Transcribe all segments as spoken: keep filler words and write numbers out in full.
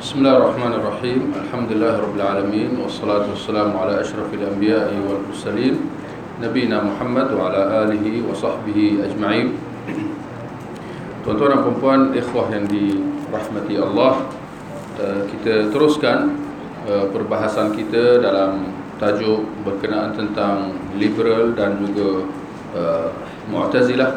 Bismillahirrahmanirrahim. Alhamdulillahirabbil alamin wassalatu wassalamu ala asyrafil anbiya'i wal mursalin nabiyina Muhammad wa ala alihi wa sahbihi ajma'in. Tuan-tuan dan puan-puan, ikhwah yang dirahmati Allah, kita teruskan perbahasan kita dalam tajuk berkenaan tentang liberal dan juga Mu'tazilah.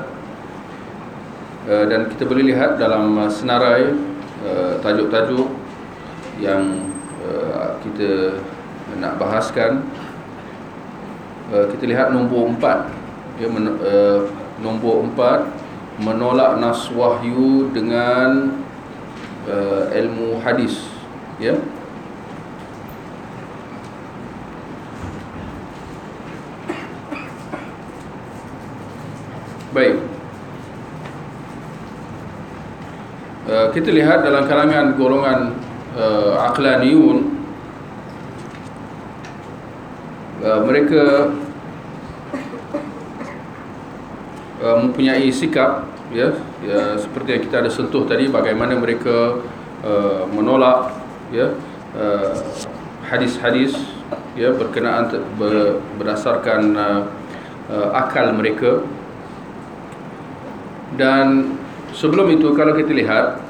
Dan kita boleh lihat dalam senarai tajuk-tajuk yang uh, kita nak bahaskan. uh, Kita lihat nombor empat, ya, men- uh, nombor empat, menolak nas wahyu dengan uh, ilmu hadis, ya. Baik, uh, kita lihat dalam kalangan golongan Uh, aqlaniyun, uh, mereka uh, mempunyai sikap, ya, ya, seperti yang kita ada sentuh tadi, bagaimana mereka uh, menolak, ya, uh, hadis-hadis, ya, berkenaan ber, berdasarkan uh, uh, akal mereka. Dan sebelum itu, kalau kita lihat,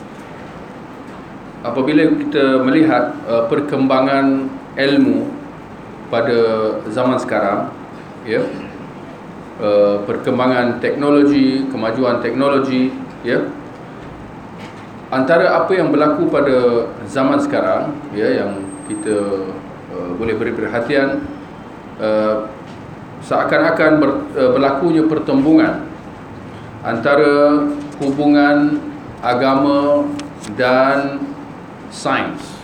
apabila kita melihat uh, perkembangan ilmu pada zaman sekarang, ya, uh, perkembangan teknologi, kemajuan teknologi, ya, antara apa yang berlaku pada zaman sekarang, ya, yang kita uh, boleh beri perhatian, uh, seakan-akan ber, uh, berlakunya pertembungan antara hubungan agama dan sains.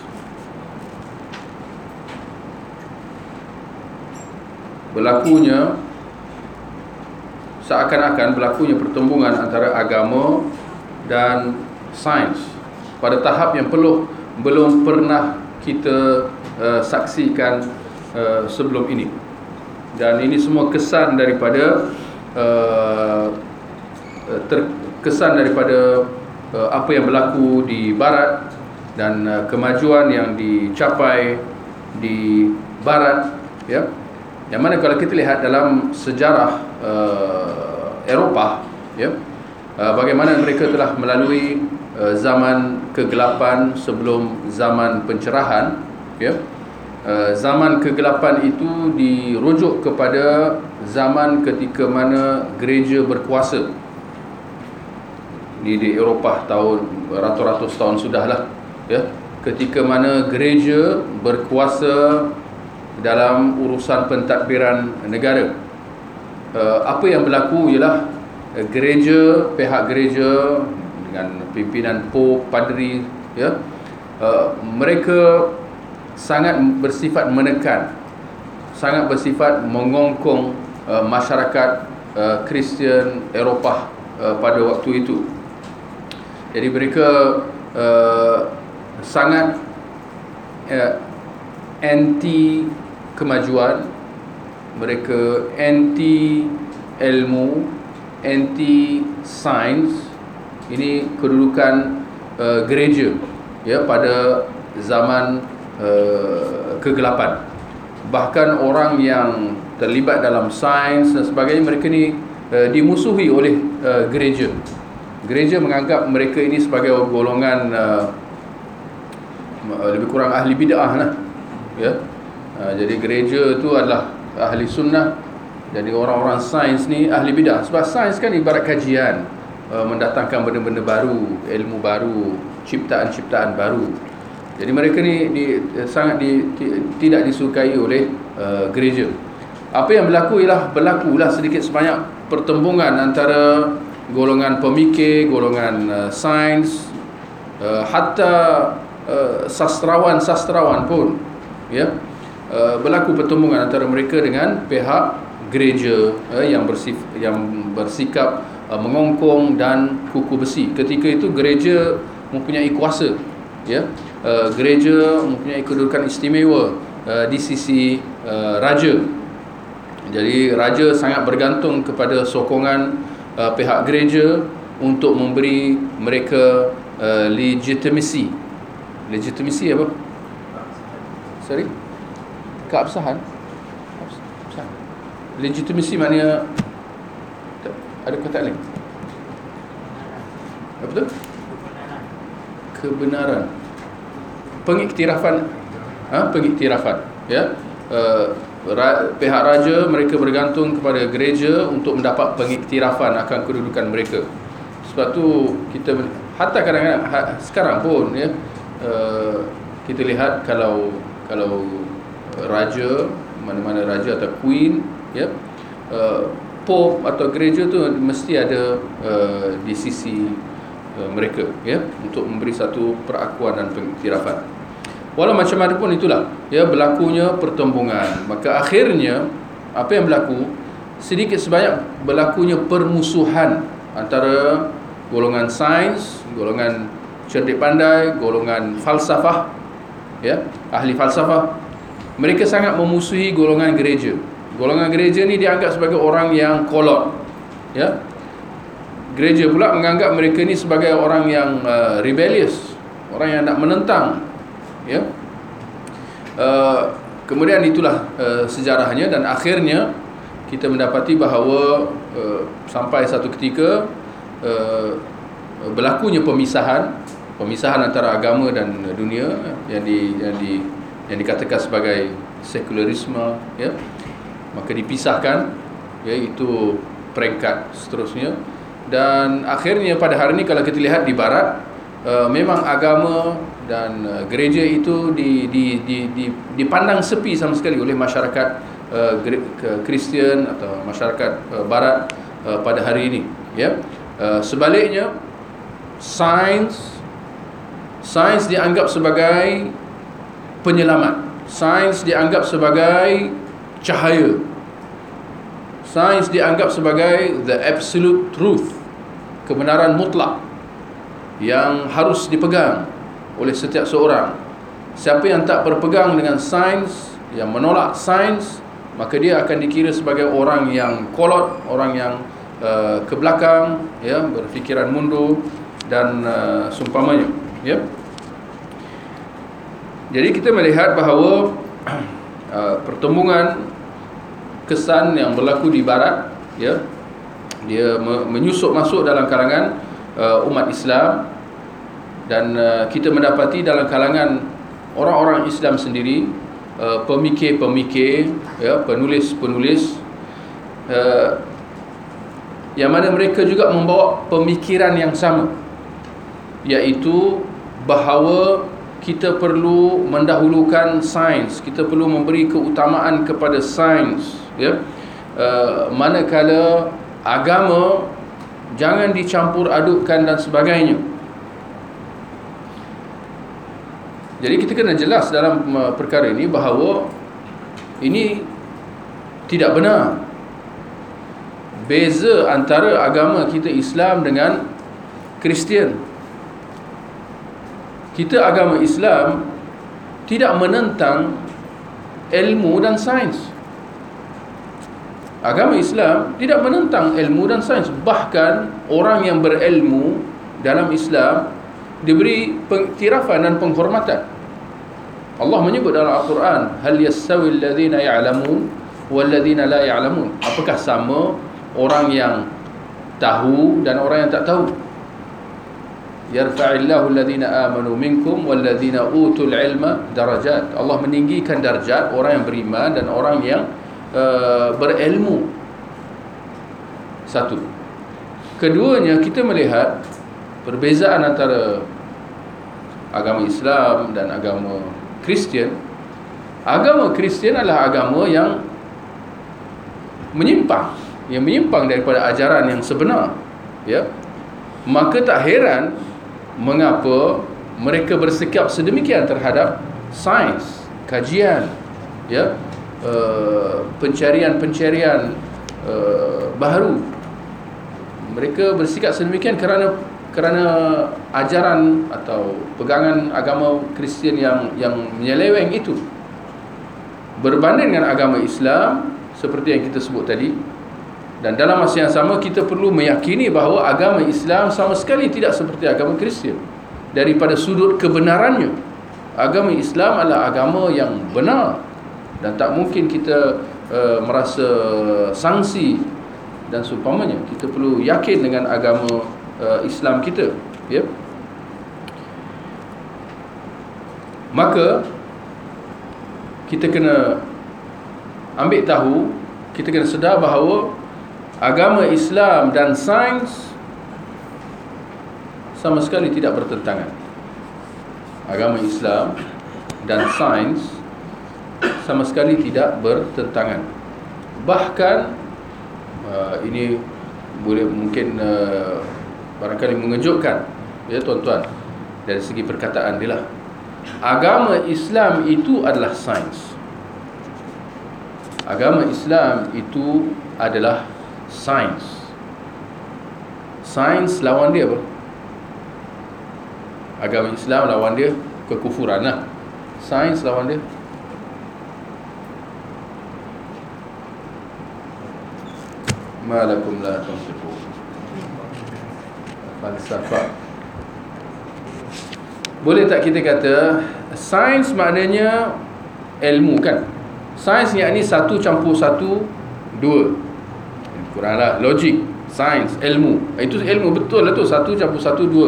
Berlakunya seakan-akan berlakunya pertembungan antara agama dan sains pada tahap yang perlu belum pernah kita uh, saksikan uh, sebelum ini. Dan ini semua kesan daripada uh, terkesan daripada uh, apa yang berlaku di barat dan uh, kemajuan yang dicapai di barat, ya. Yang mana kalau kita lihat dalam sejarah uh, Eropah, ya, uh, bagaimana mereka telah melalui uh, zaman kegelapan sebelum zaman pencerahan, ya. Uh, zaman kegelapan itu dirujuk kepada zaman ketika mana gereja berkuasa di, di Eropah tahun ratus-ratus tahun sudahlah, ya, ketika mana gereja berkuasa dalam urusan pentadbiran negara. Uh, apa yang berlaku ialah uh, gereja, pihak gereja dengan pimpinan Pope, padri, ya, uh, mereka sangat bersifat menekan, sangat bersifat mengongkong uh, masyarakat uh, Kristian Eropah uh, pada waktu itu. Jadi mereka uh, sangat uh, anti kemajuan, mereka anti ilmu, anti sains. Ini kedudukan uh, gereja, ya, pada zaman uh, kegelapan. Bahkan orang yang terlibat dalam sains dan sebagainya, mereka ni uh, dimusuhi oleh uh, gereja. Gereja menganggap mereka ini sebagai golongan uh, lebih kurang ahli bid'ah lah, ya. Uh, jadi gereja itu adalah ahli sunnah, jadi orang-orang sains ni ahli bid'ah. Sebab sains kan ibarat kajian, uh, mendatangkan benda-benda baru, ilmu baru, ciptaan-ciptaan baru. Jadi mereka ni di, sangat di, di, tidak disukai oleh uh, gereja. Apa yang berlaku ialah berlakulah sedikit sebanyak pertembungan antara golongan pemikir, golongan uh, sains, uh, hatta uh, sastrawan-sastrawan pun, ya, uh, berlaku pertembungan antara mereka dengan pihak gereja uh, yang bersif, yang bersikap uh, mengongkong dan kuku besi. Ketika itu gereja mempunyai kuasa, ya, uh, gereja mempunyai kedudukan istimewa uh, di sisi uh, raja. Jadi raja sangat bergantung kepada sokongan uh, pihak gereja untuk memberi mereka uh, legitimacy, Legitimasi apa? Sorry? Keabsahan. Keabsahan. Legitimasi maknanya ada kata lain. Apa tu? Kebenaran. Pengiktirafan. Ha? Pengiktirafan. Ya. Uh, ra, pihak raja mereka bergantung kepada gereja untuk mendapat pengiktirafan akan kedudukan mereka. Sebab tu kita hatta kadang-kadang ha, sekarang pun ya, uh, kita lihat kalau kalau raja, mana-mana raja atau queen ya, uh, pope atau gereja tu mesti ada uh, di sisi uh, mereka ya, untuk memberi satu perakuan dan pengiktirafan. Walau macam mana pun itulah ya, berlakunya pertembungan, maka akhirnya apa yang berlaku, sedikit sebanyak berlakunya permusuhan antara golongan sains, golongan cerdik pandai, golongan falsafah ya, ahli falsafah. Mereka sangat memusuhi golongan gereja. Golongan gereja ni dianggap sebagai orang yang kolot ya. Gereja pula menganggap mereka ni sebagai orang yang uh, rebellious, orang yang nak menentang ya. Uh, kemudian itulah uh, sejarahnya, dan akhirnya kita mendapati bahawa uh, sampai satu ketika uh, berlakunya pemisahan pemisahan antara agama dan dunia yang di yang di yang dikatakan sebagai sekularisme ya. Maka dipisahkan ya, itu peringkat seterusnya. Dan akhirnya pada hari ini kalau kita lihat di barat, uh, memang agama dan uh, gereja itu di, di, di, di, dipandang sepi sama sekali oleh masyarakat uh, Kristian atau masyarakat uh, barat uh, pada hari ini ya. Uh, sebaliknya sains sains dianggap sebagai penyelamat, sains dianggap sebagai cahaya, sains dianggap sebagai the absolute truth, kebenaran mutlak yang harus dipegang oleh setiap seorang. Siapa yang tak berpegang dengan sains, yang menolak sains, maka dia akan dikira sebagai orang yang kolot, orang yang uh, ke belakang ya, berfikiran mundur dan uh, seumpamanya ya. Jadi kita melihat bahawa uh, pertembungan kesan yang berlaku di barat ya, dia menyusup masuk dalam kalangan uh, umat Islam, dan uh, kita mendapati dalam kalangan orang-orang Islam sendiri, uh, pemikir-pemikir ya, penulis-penulis uh, yang mana mereka juga membawa pemikiran yang sama, iaitu bahawa kita perlu mendahulukan sains, kita perlu memberi keutamaan kepada sains ya. Uh, manakala agama jangan dicampur adukkan dan sebagainya. Jadi kita kena jelas dalam uh, perkara ini bahawa ini tidak benar. Beza antara agama kita Islam dengan Kristian. Kita agama Islam tidak menentang ilmu dan sains. Agama Islam tidak menentang ilmu dan sains. Bahkan orang yang berilmu dalam Islam diberi pengiktirafan dan penghormatan. Allah menyebut dalam Al-Quran, hal yastawi alladhina ya'lamun walladhina la ya'lamun. Apakah sama orang yang tahu dan orang yang tak tahu? Yarfa'illahu alladhina amanu minkum walladhina utul ilma darajat. Allah meninggikan darjat orang yang beriman dan orang yang uh, berilmu. Satu. Keduanya, kita melihat perbezaan antara agama Islam dan agama Kristian. Agama Kristian adalah agama yang menyimpang, yang menyimpang daripada ajaran yang sebenar ya. Maka tak heran mengapa mereka bersikap sedemikian terhadap sains, kajian ya, uh, pencarian-pencarian uh, baharu. Mereka bersikap sedemikian kerana kerana ajaran atau pegangan agama Kristian yang yang menyeleweng itu berbanding dengan agama Islam seperti yang kita sebut tadi. Dan dalam masa yang sama kita perlu meyakini bahawa agama Islam sama sekali tidak seperti agama Kristian daripada sudut kebenarannya. agama Islam adalah agama yang benar dan tak mungkin kita uh, merasa sangsi dan seumpamanya. Kita perlu yakin dengan agama uh, Islam kita, ya. Maka kita kena ambil tahu, kita kena sedar bahawa agama Islam dan sains sama sekali tidak bertentangan. Agama Islam dan sains sama sekali tidak bertentangan. Bahkan uh, ini boleh mungkin uh, barangkali mengejutkan, ya tuan-tuan, dari segi perkataan dia lah. Agama Islam itu adalah sains. Agama Islam itu adalah sains. Sains lawan dia apa? Agama Islam lawan dia kekufuran lah. Sains lawan dia malakum la tanfiqu, falsafah. Boleh tak kita kata sains maknanya ilmu, kan? Sains yakni satu campur satu dua, kuranglah logik. Sains, ilmu, itu ilmu betul lah tu, satu campur satu dua.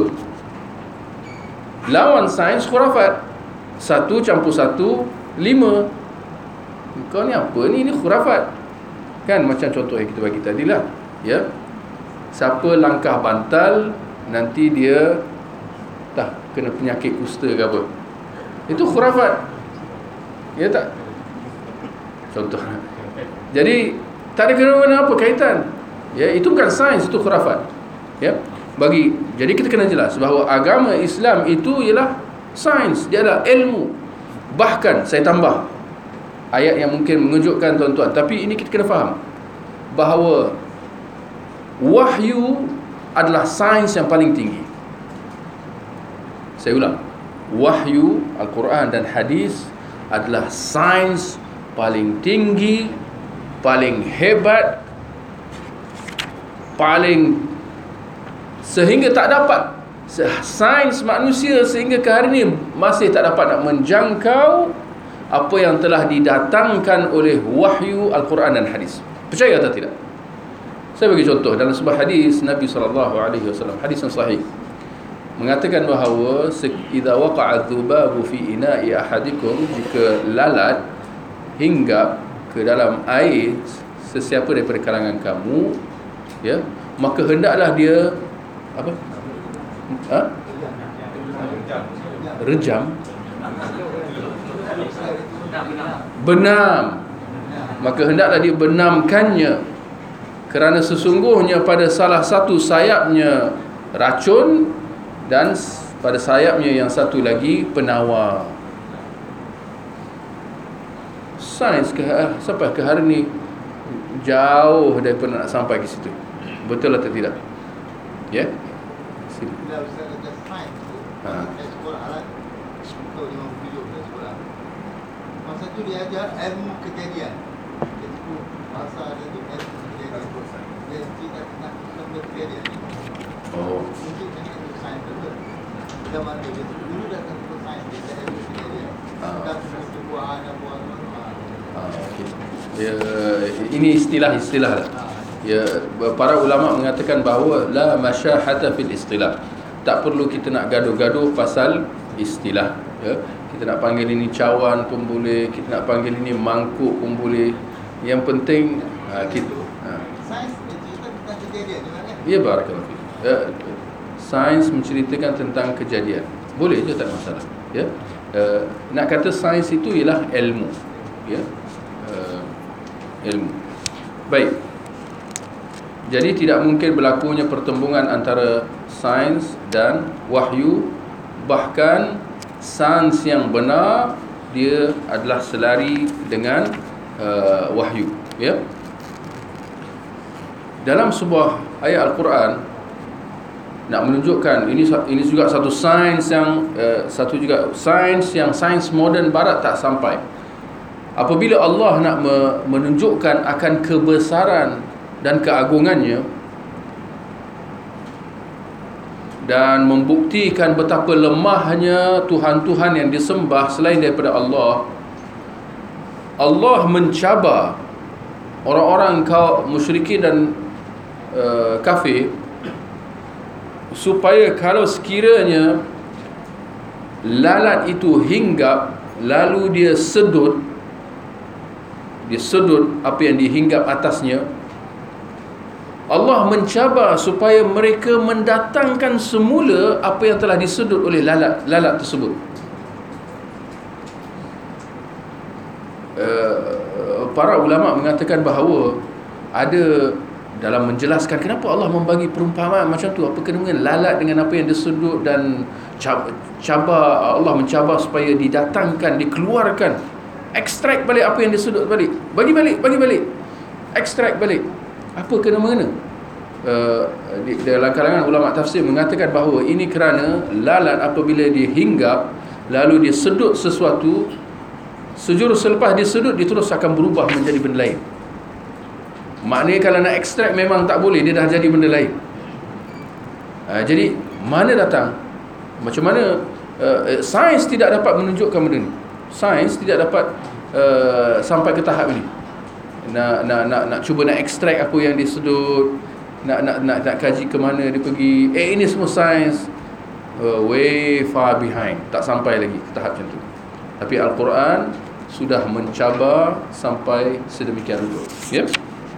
Lawan sains khurafat, satu campur satu lima. Kau ni apa ni? Ini khurafat, kan? Macam contoh yang kita bagi tadi lah, ya. Siapa langkah bantal nanti dia tak kena penyakit kusta ke apa, itu khurafat, ya tak? Contoh. Jadi tak ada kena-mena apa kaitan, ya. Itu bukan sains, itu khurafat, ya. Bagi, jadi kita kena jelas bahawa agama Islam itu ialah sains, dia adalah ilmu. Bahkan saya tambah ayat yang mungkin mengejutkan tuan-tuan, tapi ini kita kena faham bahawa wahyu adalah sains yang paling tinggi. Saya ulang, wahyu Al-Quran dan hadis adalah sains paling tinggi, paling hebat, paling, sehingga tak dapat sains manusia sehingga ke hari ini masih tak dapat nak menjangkau apa yang telah didatangkan oleh wahyu Al-Quran dan hadis. Percaya atau tidak? Saya bagi contoh dalam sebuah hadis Nabi sallallahu alaihi wasallam, hadis yang sahih, mengatakan bahawa idza waqa'a dhubabu fi ina'i ahadikum, jika lalat hinggap ke dalam air sesiapa daripada kalangan kamu, ya, maka hendaklah dia apa? Ha? Rejam. Benam. Maka hendaklah dia benamkannya, kerana sesungguhnya pada salah satu sayapnya racun dan pada sayapnya yang satu lagi penawar. Sains ke, sampai ke hari ni jauh daripada nak sampai ke situ. Betul atau tidak? Ya? Yeah? Sini. Bila Ustaz kata sains tu, ha. Saya sekolah alat untuk lima puluh tujuh saya sekolah. Masa tu dia ajar ilmu kejadian. Itu bahasa dia tu ilmu kejadian. Dia cerita tentang benda kejadian. Oh. Mungkin macam itu sains betul. Zaman dia dulu dah tentu sains, dia ilmu kejadian. Dan sebuah ada buah Ah, okay. Ya, ini istilah-istilah lah. Ya, para ulama mengatakan bahawa la masyahata fil istilah. Tak perlu kita nak gaduh-gaduh pasal istilah, ya. Kita nak panggil ini cawan pun boleh, kita nak panggil ini mangkuk pun boleh. Yang penting ha, kita ha. Sains menceritakan tentang kejadian, kan? Ya, barakallahu fiik. Ya, sains menceritakan tentang kejadian. Boleh je, tak masalah, ya. Uh, nak kata sains itu ialah ilmu, ya. Uh, ilmu. Baik. Jadi tidak mungkin berlakunya pertembungan antara sains dan wahyu. Bahkan sains yang benar dia adalah selari dengan uh, wahyu, ya. Dalam sebuah ayat Al-Quran nak menunjukkan ini ini juga satu sains yang uh, satu juga sains yang sains moden barat tak sampai. Apabila Allah nak menunjukkan akan kebesaran dan keagungannya, dan membuktikan betapa lemahnya Tuhan-Tuhan yang disembah selain daripada Allah, Allah mencabar orang-orang kaum musyrikin dan uh, kafir, supaya kalau sekiranya lalat itu hinggap lalu dia sedut, dia sedut apa yang dihinggap atasnya, Allah mencabar supaya mereka mendatangkan semula apa yang telah disedut oleh lalat lalat tersebut. Uh, para ulama mengatakan bahawa ada dalam menjelaskan kenapa Allah membagi perumpamaan macam tu, apa kena dengan lalat dengan apa yang disedut, dan cabar, Allah mencabar supaya didatangkan, dikeluarkan, ekstrak balik apa yang disedut balik, bagi balik, bagi balik, ekstrak balik. Apa kena mengena? Uh, di, dalam kalangan ulama tafsir mengatakan bahawa ini kerana lalat apabila dia hinggap lalu dia sedut sesuatu, sejurus selepas dia sedut dia terus akan berubah menjadi benda lain. Maknanya kalau nak ekstrak memang tak boleh, dia dah jadi benda lain. uh, Jadi mana datang, macam mana uh, sains tidak dapat menunjukkan benda ni. Sains tidak dapat uh, sampai ke tahap ini. Nak nak nak nak cuba nak ekstrak apa yang disedut, nak nak nak nak kaji ke mana dia pergi. Eh ini semua sains uh, way far behind, tak sampai lagi ke tahap macam tu. Tapi Al-Quran sudah mencabar sampai sedemikian rupa. Ya.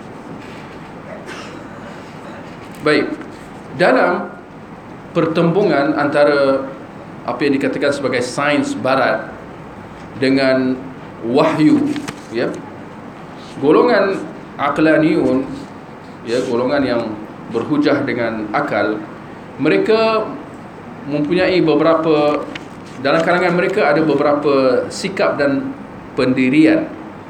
Baik. Dalam pertembungan antara apa yang dikatakan sebagai sains barat dengan wahyu, ya, golongan aqlaniyun, ya, golongan yang berhujah dengan akal, mereka mempunyai beberapa, dalam kalangan mereka ada beberapa sikap dan pendirian.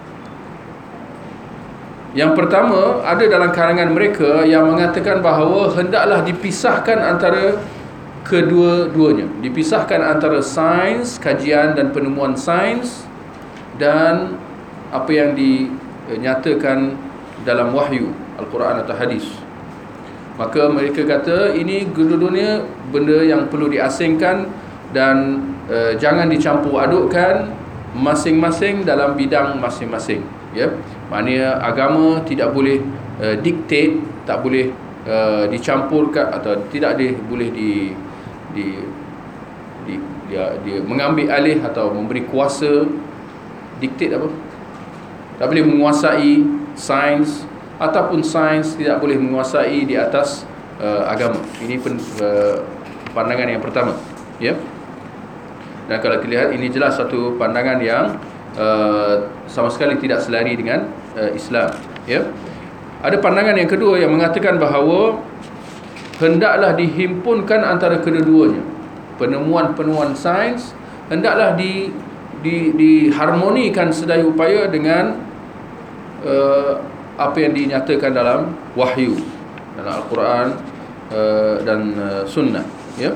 Yang pertama, ada dalam kalangan mereka yang mengatakan bahawa hendaklah dipisahkan antara kedua-duanya, dipisahkan antara sains, kajian dan penemuan sains, dan apa yang dinyatakan dalam wahyu, Al-Quran atau hadis. Maka mereka kata ini kedua-duanya benda yang perlu diasingkan dan uh, jangan dicampur adukkan, masing-masing dalam bidang masing-masing. Ya, maknanya agama tidak boleh uh, dictate, tak boleh uh, dicampurkan atau tidak di, boleh di di, di dia, dia mengambil alih atau memberi kuasa, dictate apa? Tak boleh menguasai sains, ataupun sains tidak boleh menguasai di atas uh, agama. Ini pen, uh, pandangan yang pertama, ya. Dan kalau kita lihat, ini jelas satu pandangan yang uh, sama sekali tidak selari dengan uh, Islam, ya. Ada pandangan yang kedua yang mengatakan bahawa hendaklah dihimpunkan antara kedua-duanya. Penemuan-penemuan sains hendaklah di di diharmonikan sedaya upaya dengan uh, apa yang dinyatakan dalam wahyu, dalam Al-Quran uh, dan uh, sunnah, ya.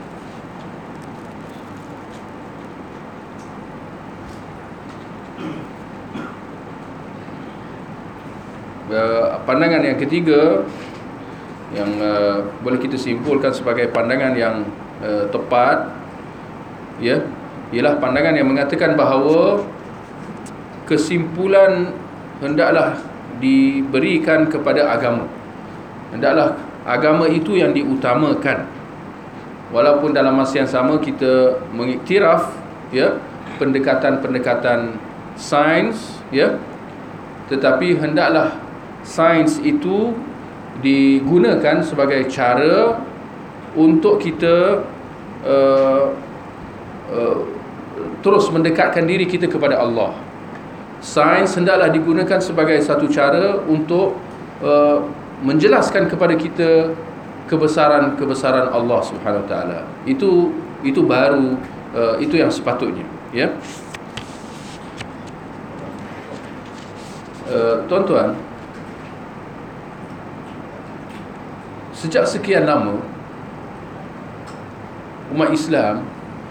Uh, pandangan yang ketiga yang uh, boleh kita simpulkan sebagai pandangan yang uh, tepat, ya, ialah pandangan yang mengatakan bahawa kesimpulan hendaklah diberikan kepada agama. Hendaklah agama itu yang diutamakan. Walaupun dalam masa yang sama kita mengiktiraf, ya, pendekatan-pendekatan sains, ya, tetapi hendaklah sains itu digunakan sebagai cara untuk kita uh, uh, terus mendekatkan diri kita kepada Allah. Sains hendaklah digunakan sebagai satu cara untuk uh, menjelaskan kepada kita kebesaran-kebesaran Allah Subhanahu Wa Taala. Itu itu baru uh, itu yang sepatutnya, ya. Uh, tuan-tuan, sejak sekian lama umat Islam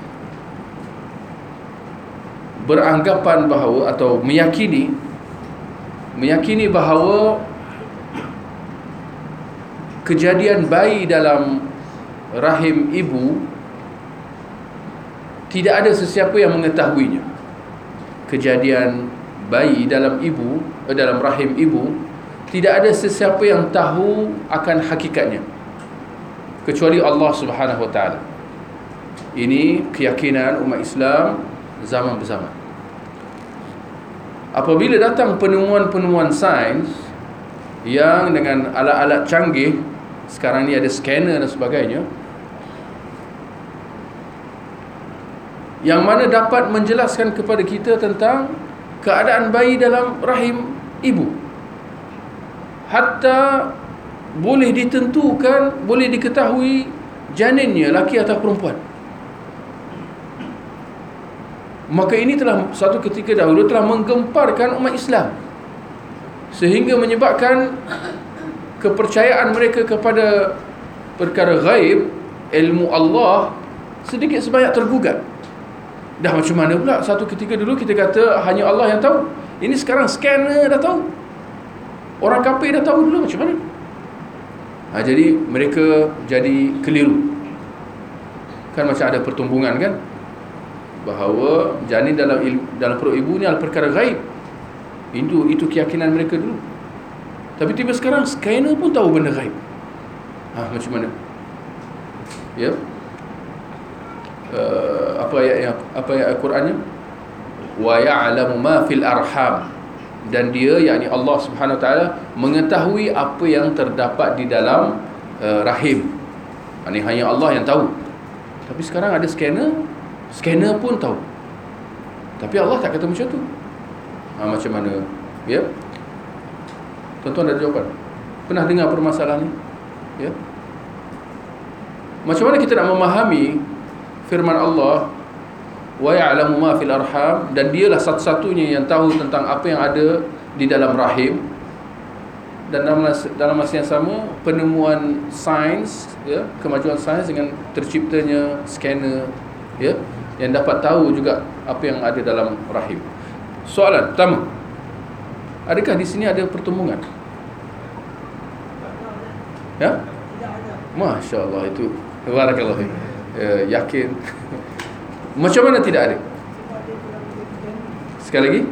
beranggapan bahawa atau meyakini meyakini bahawa kejadian bayi dalam rahim ibu, tidak ada sesiapa yang mengetahuinya. Kejadian bayi dalam ibu, eh, dalam rahim ibu, tidak ada sesiapa yang tahu akan hakikatnya kecuali Allah Subhanahu Wa Taala. Ini keyakinan umat Islam zaman berzaman. Apabila datang penemuan-penemuan sains yang dengan alat-alat canggih, sekarang ni ada scanner dan sebagainya, yang mana dapat menjelaskan kepada kita tentang keadaan bayi dalam rahim ibu, hatta boleh ditentukan, boleh diketahui janinnya laki atau perempuan. Maka ini telah satu ketika dahulu telah menggemparkan umat Islam, sehingga menyebabkan kepercayaan mereka kepada perkara ghaib, ilmu Allah, sedikit sebanyak tergugat. Dah macam mana pula satu ketika dulu kita kata hanya Allah yang tahu. Ini sekarang scanner dah tahu. Orang kafir dah tahu dulu macam mana. Ha, jadi mereka jadi keliru. Kan macam ada pertumbungan kan, bahawa janin dalam il, dalam perut ibu ni adalah perkara gaib. Itu itu keyakinan mereka dulu. Tapi tiba sekarang scanner pun tahu benda gaib. Ha, macam mana? Ya. Uh, apa ayat apa ayat Al-Qurannya? Wa ya'lamu ma fil arham, dan dia, yakni Allah Subhanahu Wa Taala, mengetahui apa yang terdapat di dalam uh, rahim. Ini hanya Allah yang tahu. Tapi sekarang ada scanner, scanner pun tahu. Tapi Allah tak kata macam tu. Ha, macam mana? Ya. Tuan-tuan ada jawapan? Pernah dengar permasalahan ni? Ya. Macam mana kita nak memahami firman Allah, wa ya'lamu ma fil arham, dan dialah satu-satunya yang tahu tentang apa yang ada di dalam rahim. Dan dalam dalam masa yang sama, penemuan sains, ya, kemajuan sains dengan terciptanya scanner, ya, yang dapat tahu juga apa yang ada dalam rahim. Soalan pertama, adakah di sini ada pertumbungan? Ya? Masya Allah, itu barakallahu fiik. Uh, yakin. Macam mana tidak ada? Sekali lagi.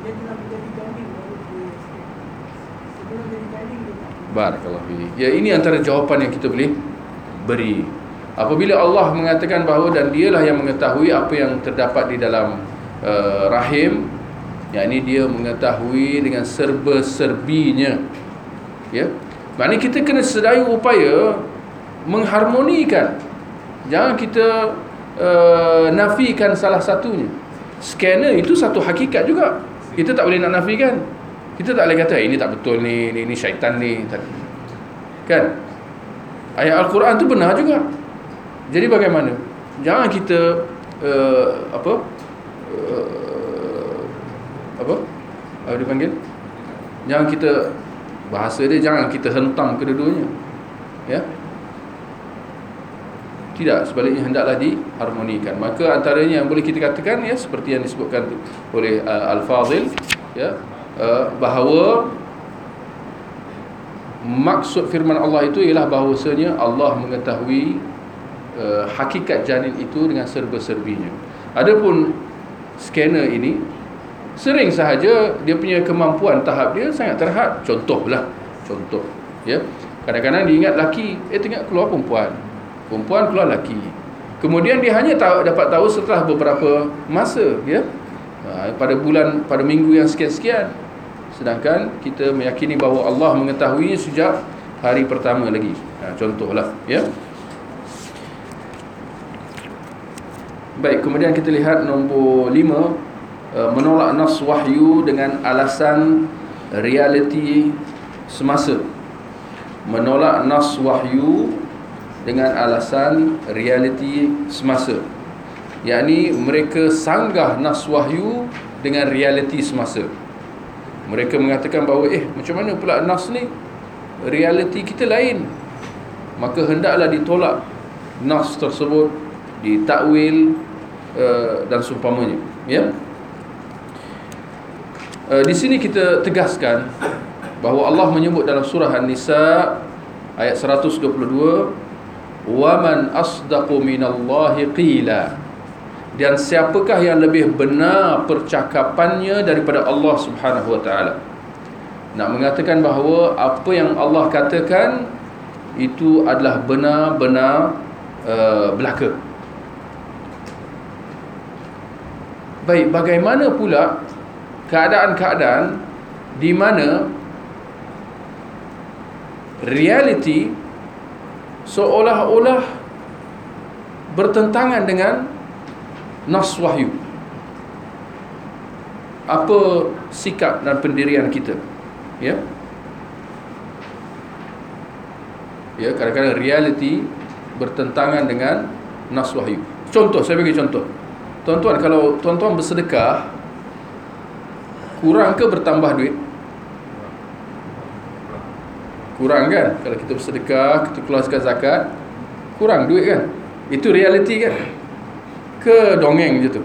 Barakallahu fiik. Ya, ini antara jawapan yang kita boleh beri. Apabila Allah mengatakan bahawa dan dialah yang mengetahui apa yang terdapat di dalam uh, rahim, yakni dia mengetahui dengan serba-serbinya. Ya. Maknanya kita kena sedaya upaya mengharmonikan. Jangan kita uh, nafikan salah satunya. Scanner itu satu hakikat juga. Kita tak boleh nak nafikan. Kita tak boleh kata ini tak betul ni, ni, ni syaitan ni. Kan? Ayat Al-Quran tu benar juga. Jadi bagaimana? Jangan kita uh, apa? Uh, apa? Apa dipanggil? Jangan kita, bahasa dia, jangan kita hentam kedua-duanya. Ya? Tidak, sebaliknya hendaklah diharmonikan. Maka antaranya yang boleh kita katakan, ya, seperti yang disebutkan oleh uh, Al-Fadhil, ya, uh, bahawa maksud firman Allah itu ialah bahawasanya Allah mengetahui uh, hakikat janin itu dengan serba-serbinya. Adapun scanner ini, sering sahaja dia punya kemampuan tahap dia sangat terhad. Contohlah, contoh, ya, kadang-kadang dia ingat laki, eh tengok keluar perempuan. Perempuan keluar laki. Kemudian dia hanya tahu, dapat tahu setelah beberapa masa, ya, ha, pada bulan, pada minggu yang sekian-sekian. Sedangkan kita meyakini bahawa Allah mengetahuinya sejak hari pertama lagi. Ha, contohlah, ya. Baik, kemudian kita lihat nombor lima, menolak nas wahyu dengan alasan realiti semasa. Menolak nas wahyu dengan alasan realiti semasa, yakni mereka sanggah nas wahyu dengan realiti semasa. Mereka mengatakan bahawa eh macam mana pula nas ni, realiti kita lain, maka hendaklah ditolak nas tersebut, ditakwil uh, dan seumpamanya, ya. Uh, di sini kita tegaskan bahawa Allah menyebut dalam surah An-Nisa ayat seratus dua puluh dua, wa man asdaqu minallahi qila, dan siapakah yang lebih benar percakapannya daripada Allah Subhanahu wa taala. Nak mengatakan bahawa apa yang Allah katakan itu adalah benar-benar uh, belaka. Baik, bagaimana pula keadaan-keadaan di mana realiti seolah-olah bertentangan dengan nas wahyu? Apa sikap dan pendirian kita? Ya, ya, kadang-kadang realiti bertentangan dengan nas wahyu. Contoh, saya bagi contoh. Tuan-tuan, kalau tuan-tuan bersedekah, kurang ke bertambah duit? Kurang kan? Kalau kita bersedekah, kita keluarkan zakat, kurang duit kan? Itu realiti kan? Ke dongeng je tu?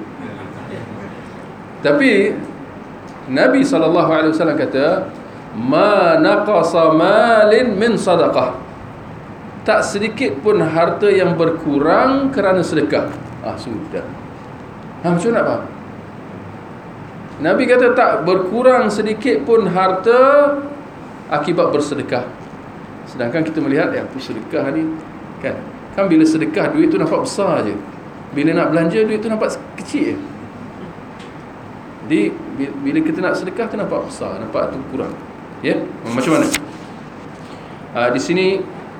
Tapi Nabi sallallahu alaihi wasallam kata, ma naqasa malin min sadaqah, tak sedikit pun harta yang berkurang kerana sedekah. Ah, sudah. Ha, macam mana nak faham? Nabi kata tak berkurang sedikit pun harta akibat bersedekah. Sedangkan kita melihat, ya, apa sedekah ni kan? Kan bila sedekah duit tu nampak besar je, bila nak belanja duit tu nampak kecil je. Jadi bila kita nak sedekah tu nampak besar, nampak tu kurang. Ya, macam mana? Uh, di sini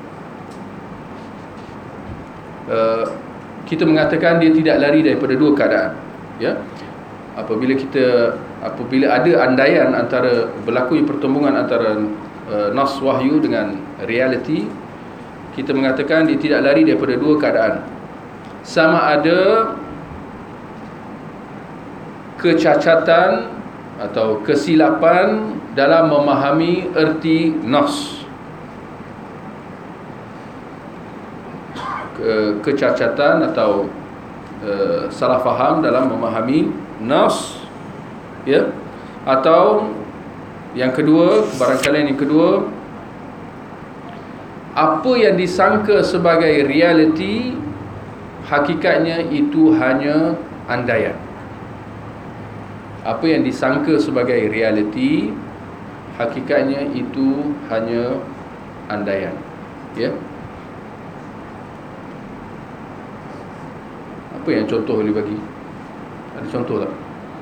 uh, kita mengatakan dia tidak lari daripada dua keadaan. Ya, apabila kita apabila ada andaian antara berlakunya pertembungan antara uh, nas wahyu dengan realiti, kita mengatakan dia tidak lari daripada dua keadaan. Sama ada kecacatan atau kesilapan dalam memahami erti nas, Ke, kecacatan atau uh, salah faham dalam memahami nas, ya, atau yang kedua, barangkali yang kedua, apa yang disangka sebagai realiti hakikatnya itu hanya andaian. Apa yang disangka sebagai realiti hakikatnya itu hanya andaian. Ya. Apa yang contoh boleh bagi? Ada contoh tak?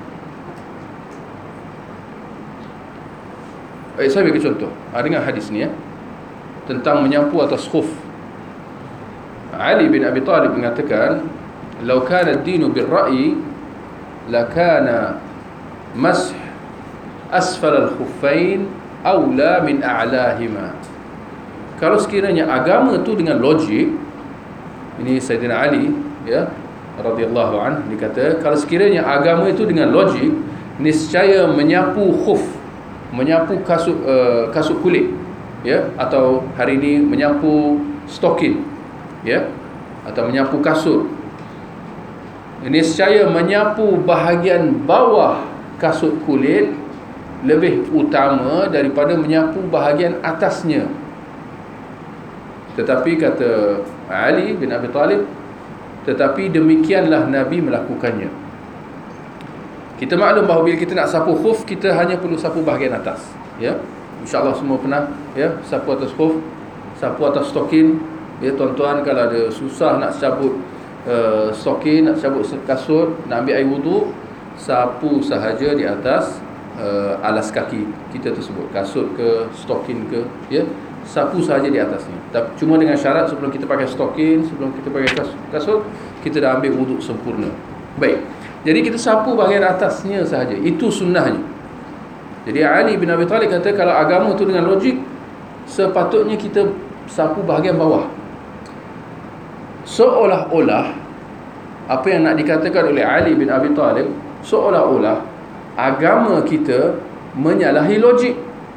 Eh, saya bagi contoh. Ha, dengar hadis ni, ya, tentang menyapu atas khuf. Ali bin Abi Talib mengatakan, "Lau kana ad-dinu bir-ra'yi lakana masih asfal al-khuffain aula min a'lahima." Kalau sekiranya agama tu dengan logik, ini Sayyidina Ali, ya, radhiyallahu anhu, dia kata, kalau sekiranya agama itu dengan logik, niscaya menyapu khuf, menyapu kasut uh, kasut kulit, ya, atau hari ini menyapu stokin, ya, atau menyapu kasut, niscaya menyapu bahagian bawah kasut kulit lebih utama daripada menyapu bahagian atasnya. Tetapi kata Ali bin Abi Talib, tetapi demikianlah Nabi melakukannya. Kita maklum bahawa bila kita nak sapu khuf, kita hanya perlu sapu bahagian atas, ya. InsyaAllah semua pernah, ya, sapu atas khuf, sapu atas stokin. Ya, tuan-tuan, kalau ada susah nak cabut uh, stokin, nak cabut kasut, nak ambil air wuduk, sapu sahaja di atas uh, alas kaki kita tersebut, kasut ke, stokin ke, ya, sapu sahaja di atasnya. Tapi cuma dengan syarat sebelum kita pakai stokin, sebelum kita pakai kasut, kita dah ambil wuduk sempurna. Baik, jadi kita sapu bahagian atasnya sahaja, itu sunnahnya. Jadi Ali bin Abi Talib kata, kalau agama tu dengan logik, sepatutnya kita sapu bahagian bawah. Seolah-olah apa yang nak dikatakan oleh Ali bin Abi Talib, seolah-olah agama kita menyalahi logik.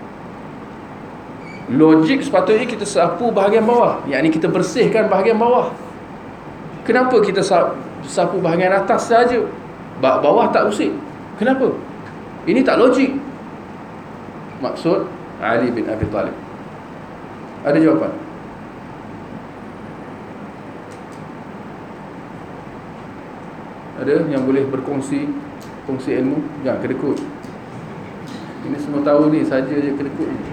Logik sepatutnya kita sapu bahagian bawah, yakni kita bersihkan bahagian bawah. Kenapa kita sapu bahagian atas saja, bawah tak usik? Kenapa? Ini tak logik. Maksud Ali bin Abi Talib. Ada jawapan? Ada yang boleh berkongsi kongsi ilmu? Jangan kedekut. Ini semua tahu ni, saja je kedekut ni.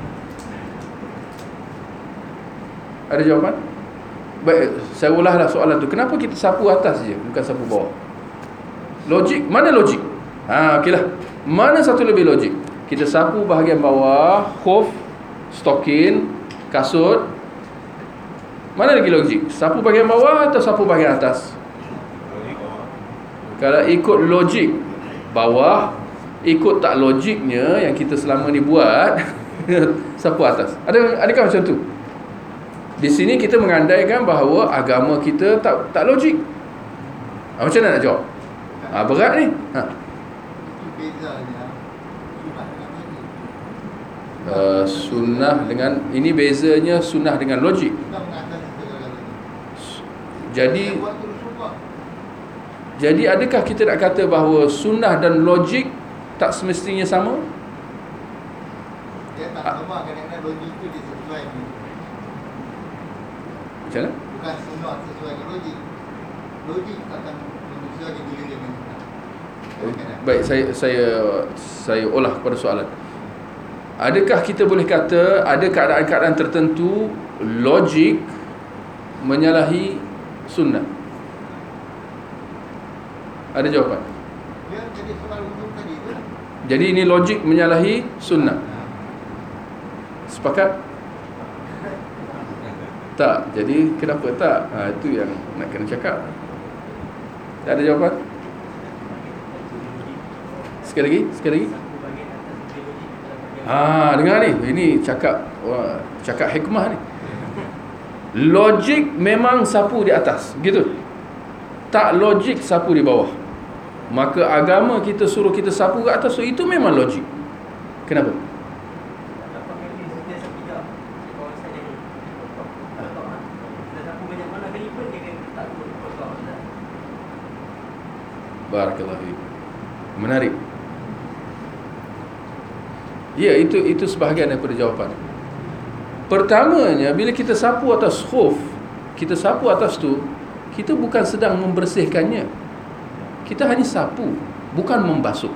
Ada jawapan? Baik, saya ulahlah soalan tu. Kenapa kita sapu atas je, bukan sapu bawah? Logik, mana logik? Ha, okeylah. Mana satu lebih logik? Kita sapu bahagian bawah, khuf, stokin, kasut. Mana lagi logik? Sapu bahagian bawah atau sapu bahagian atas? Kalau ikut logik bawah, ikut tak logiknya yang kita selama ni buat, sapu atas. Ada adakah macam tu? Di sini kita mengandaikan bahawa agama kita tak tak logik. Ha, macam mana nak jawab? Ha, berat ni. Ha. Itu bezanya sunnah dengan logik. Uh, sunnah dengan ini bezanya sunnah dengan logik. Kita mengatas segala-galanya. Jadi Yang buat tu Rasulullah. jadi adakah kita nak kata bahawa sunnah dan logik tak semestinya sama? Dia tak sama, kadang-kadang logik tu dia sesuai dengan, Macam mana? bukan sunnah sesuai dengan logik. Logik akan menyesuaikan diri dengan sunnah. Kadang-kadang. Baik, saya saya saya olah pada soalan. Adakah kita boleh kata ada keadaan-keadaan tertentu logik menyalahi sunnah? Ada jawapan? Dia jadi soal untuk tadi tu. Jadi ini logik menyalahi sunnah. Sepakat? Tak. Jadi kenapa tak? Ha, itu yang nak kena cakap. Tak ada jawapan? Sekali lagi, sekali lagi. Ha, dengar ni. Ini cakap wah, cakap hikmah ni. Logik memang sapu di atas, begitu? Tak logik sapu di bawah. Maka agama kita suruh kita sapu ke atas, so itu memang logik. Kenapa? Barakallahu fiik. Menarik. Ya, itu itu sebahagian daripada jawapan. Pertamanya, bila kita sapu atas khuf, kita sapu atas tu, kita bukan sedang membersihkannya. Kita hanya sapu, bukan membasuh.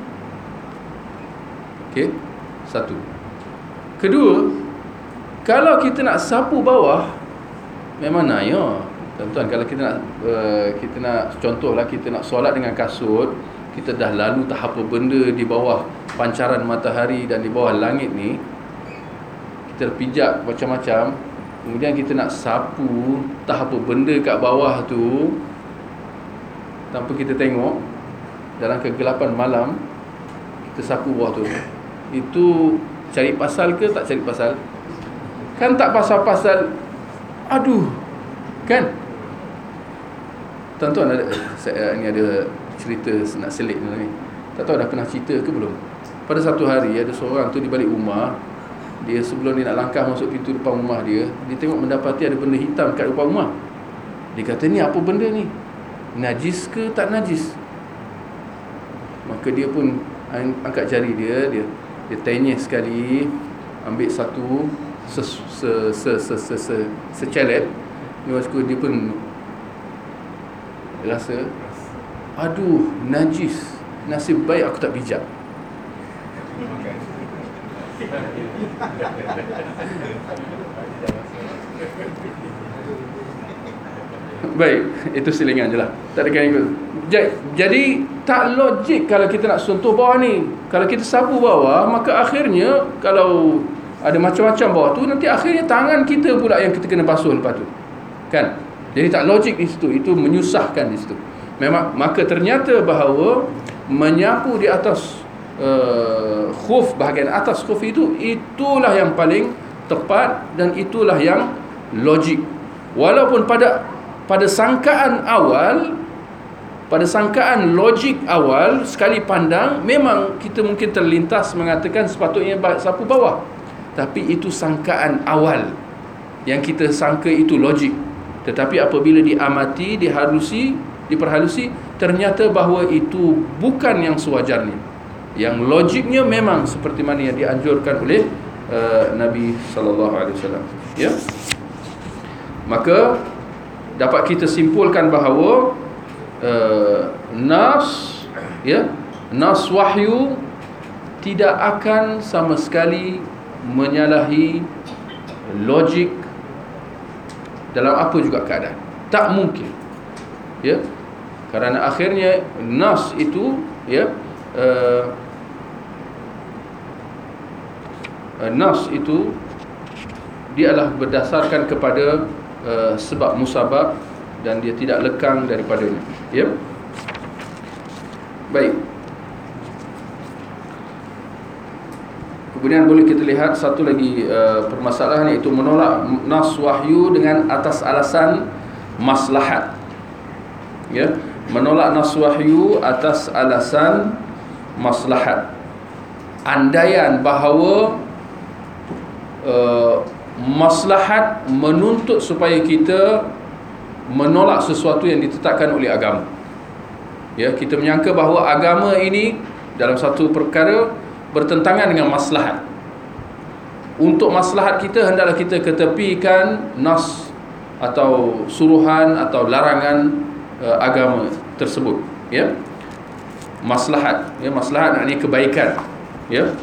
Okey? Satu. Kedua, kalau kita nak sapu bawah, memang naya. Tuan-tuan, kalau kita nak uh, kita nak contohlah kita nak solat dengan kasut, kita dah lalu tahap apa benda di bawah pancaran matahari dan di bawah langit ni, kita pijak macam-macam, kemudian kita nak sapu tahap apa benda kat bawah tu tanpa kita tengok, dalam kegelapan malam kita sapu bawah tu. Itu cari pasal ke tak cari pasal? Kan tak pasal-pasal. Aduh, kan? Tuan-tuan, ada saya ni ada cerita nak selit ni. Tak tahu dah pernah cerita ke belum? Pada satu hari ada seorang tu di balik rumah. Dia sebelum dia nak langkah masuk pintu depan rumah dia, dia tengok mendapati ada benda hitam kat depan rumah. Dia kata, ni apa benda ni? Najis ke tak najis? Maka dia pun angkat jari dia, dia dia tenyes sekali, ambil satu se se se se se, se, secelet. Lepas tu dia pun rasa, aduh, najis. Nasib baik aku tak bijak. Baik, itu selingan je lah. Tak ada kena ikut. Jadi tak logik kalau kita nak sentuh bawah ni. Kalau kita sapu bawah, maka akhirnya kalau ada macam-macam bawah tu, nanti akhirnya tangan kita pula yang kita kena basuh lepas tu, kan? Jadi tak logik di situ. Itu menyusahkan di situ. Memang, maka ternyata bahawa menyapu di atas uh, khuf, bahagian atas khuf itu, itulah yang paling tepat dan itulah yang logik. Walaupun pada pada sangkaan awal, pada sangkaan logik awal, sekali pandang memang kita mungkin terlintas mengatakan sepatutnya sapu bawah. Tapi itu sangkaan awal yang kita sangka itu logik. Tetapi apabila diamati, dihalusi, diperhalusi, ternyata bahawa itu bukan yang sewajarnya. Yang logiknya memang seperti mana yang dianjurkan oleh uh, Nabi sallallahu alaihi wasallam. Ya. Maka dapat kita simpulkan bahawa uh, nas, ya, nas wahyu tidak akan sama sekali menyalahi logik dalam apa juga keadaan. Tak mungkin, ya, kerana akhirnya nas itu, ya, uh, nas itu dia adalah berdasarkan kepada uh, sebab musabab dan dia tidak lekang daripadanya, ya. Baik. Kemudian boleh kita lihat satu lagi uh, permasalahan, iaitu menolak nas wahyu dengan atas alasan maslahat. Ya, menolak nas wahyu atas alasan maslahat. Andaian bahawa uh, maslahat menuntut supaya kita menolak sesuatu yang ditetapkan oleh agama. Ya, kita menyangka bahawa agama ini dalam satu perkara bertentangan dengan maslahat. Untuk maslahat kita, hendaklah kita ketepikan nas atau suruhan atau larangan uh, agama tersebut, ya. Maslahat, ya, maslahat maknanya kebaikan, ya.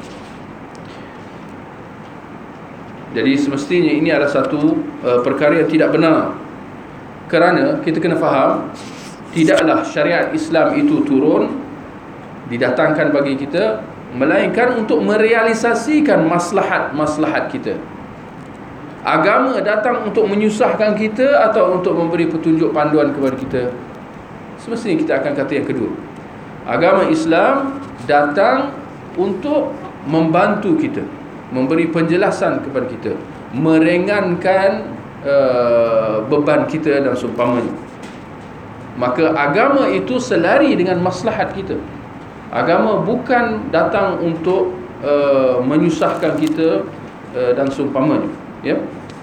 Jadi semestinya ini adalah satu uh, perkara yang tidak benar. Kerana kita kena faham, tidaklah syariat Islam itu turun, didatangkan bagi kita, melainkan untuk merealisasikan maslahat-maslahat kita. Agama datang untuk menyusahkan kita atau untuk memberi petunjuk panduan kepada kita? Semestinya kita akan kata yang kedua. Agama Islam datang untuk membantu kita, memberi penjelasan kepada kita, meringankan uh, beban kita dan seumpamanya. Maka agama itu selari dengan maslahat kita. Agama bukan datang untuk uh, menyusahkan kita uh, dan seumpamanya, ya.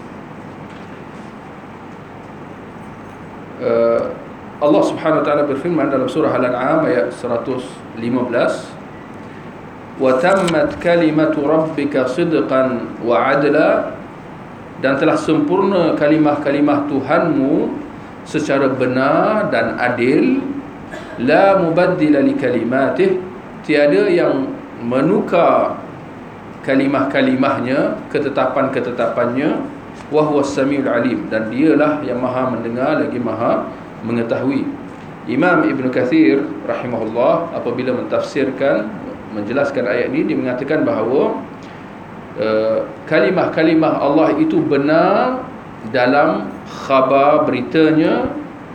Uh, Allah Subhanahu wa taala berfirman dalam surah Al-An'am ayat seratus lima belas, "Wa tammat kalimatu rabbika sidqan wa 'adla", dan telah sempurna kalimah-kalimah Tuhanmu secara benar dan adil. La mubaddila li kalimatih, tiada yang menukar kalimah-kalimahnya, ketetapan-ketetapannya. Wa huwas samiul alim, dan dialah yang maha mendengar lagi maha mengetahui. Imam Ibn Kathir rahimahullah apabila mentafsirkan, menjelaskan ayat ini, dia mengatakan bahawa uh, kalimah-kalimah Allah itu benar dalam khabar beritanya,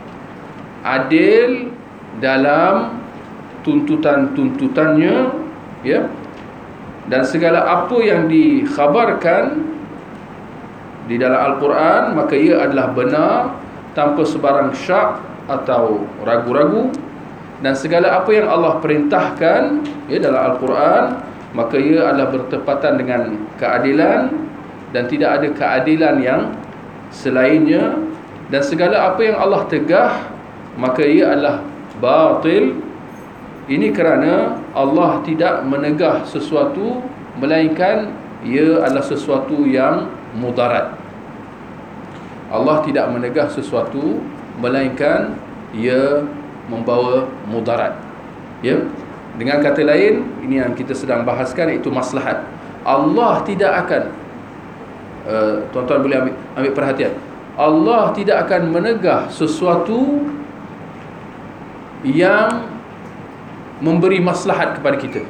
adil dalam tuntutan-tuntutannya, ya, dan segala apa yang dikhabarkan di dalam Al-Quran, maka ia adalah benar tanpa sebarang syak atau ragu-ragu. Dan segala apa yang Allah perintahkan, ya, dalam Al-Quran, maka ia adalah bertepatan dengan keadilan dan tidak ada keadilan yang selainnya. Dan segala apa yang Allah tegah, maka ia adalah batil. Ini kerana Allah tidak menegah sesuatu, melainkan ia adalah sesuatu yang mudarat. Allah tidak menegah sesuatu, melainkan ia membawa mudarat, ya. Dengan kata lain, ini yang kita sedang bahaskan, iaitu maslahat. Allah tidak akan uh, tuan-tuan boleh ambil, ambil perhatian, Allah tidak akan menegah sesuatu yang memberi maslahat kepada kita.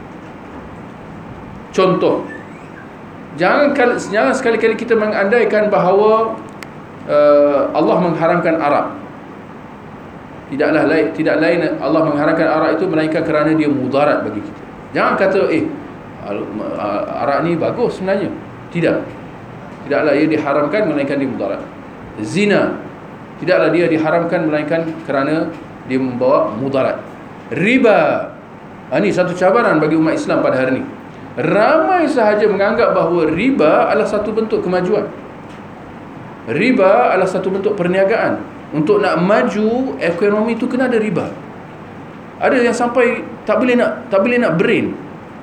Contoh, jangan jangan sekali-kali kita mengandaikan bahawa uh, Allah mengharamkan arak. Tidaklah lain, tidak lain Allah mengharamkan arak itu melainkan kerana dia mudarat bagi kita. Jangan kata eh arak ni bagus sebenarnya. Tidak. Tidaklah ia diharamkan melainkan dia mudarat. Zina, tidaklah dia diharamkan melainkan kerana dia membawa mudarat. Riba, ini satu cabaran bagi umat Islam pada hari ini. Ramai sahaja menganggap bahawa riba adalah satu bentuk kemajuan. Riba adalah satu bentuk perniagaan. Untuk nak maju ekonomi itu kena ada riba. Ada yang sampai tak boleh nak tak boleh nak brain.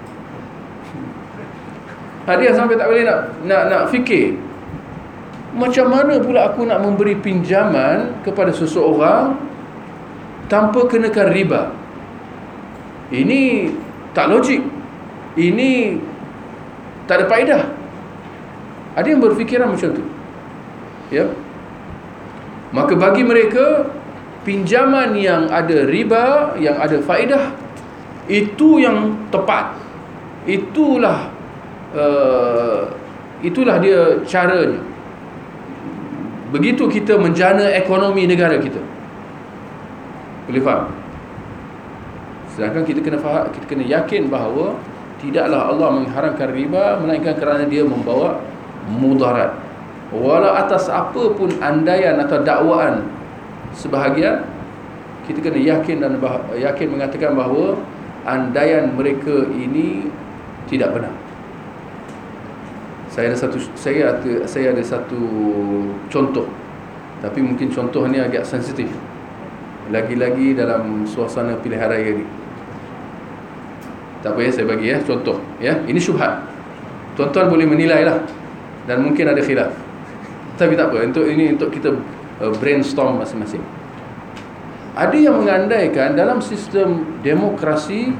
Ada yang sampai tak boleh nak nak nak fikir. Macam mana pula aku nak memberi pinjaman kepada seseorang tanpa kenakan riba. Ini tak logik. Ini tak ada faedah. Ada yang berfikiran macam tu. Ya. Maka bagi mereka, pinjaman yang ada riba, yang ada faedah, itu yang tepat. Itulah uh, itulah dia caranya. Begitu kita menjana ekonomi negara kita. Boleh faham? Sedangkan kita kena faham, kita kena yakin bahawa tidaklah Allah mengharamkan riba melainkan kerana dia membawa mudarat. Walau atas apa pun andaian atau dakwaan sebahagian, kita kena yakin dan bah- yakin mengatakan bahawa andaian mereka ini tidak benar. Saya ada satu saya ada, saya ada satu contoh, tapi mungkin contoh ni agak sensitif, lagi-lagi dalam suasana pilihan raya ni. Tak apa ya, saya bagi ya contoh ya. Ini syubhat. Tuan-tuan boleh menilai lah, dan mungkin ada khilaf. Tapi tak apa, untuk ini untuk kita uh, brainstorm masing-masing. Ada yang mengandaikan dalam sistem demokrasi,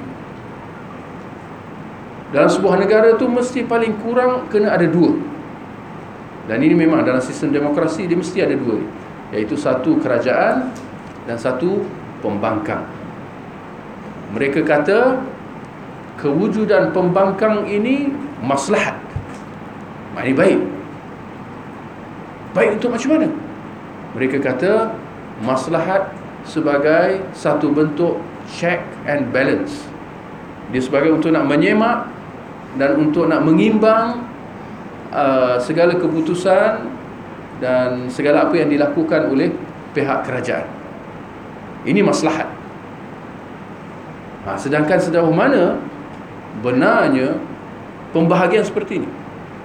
dalam sebuah negara tu mesti paling kurang kena ada dua. Dan ini memang dalam sistem demokrasi dia mesti ada dua, iaitu satu kerajaan dan satu pembangkang. Mereka kata kewujudan pembangkang ini maslahat. Maknanya baik. Baik untuk macam mana? Mereka kata maslahat sebagai satu bentuk check and balance. Dia sebagai untuk nak menyemak dan untuk nak mengimbang uh, segala keputusan dan segala apa yang dilakukan oleh pihak kerajaan. Ini maslahat. Ha, sedangkan sejauh mana benarnya pembahagian seperti ini?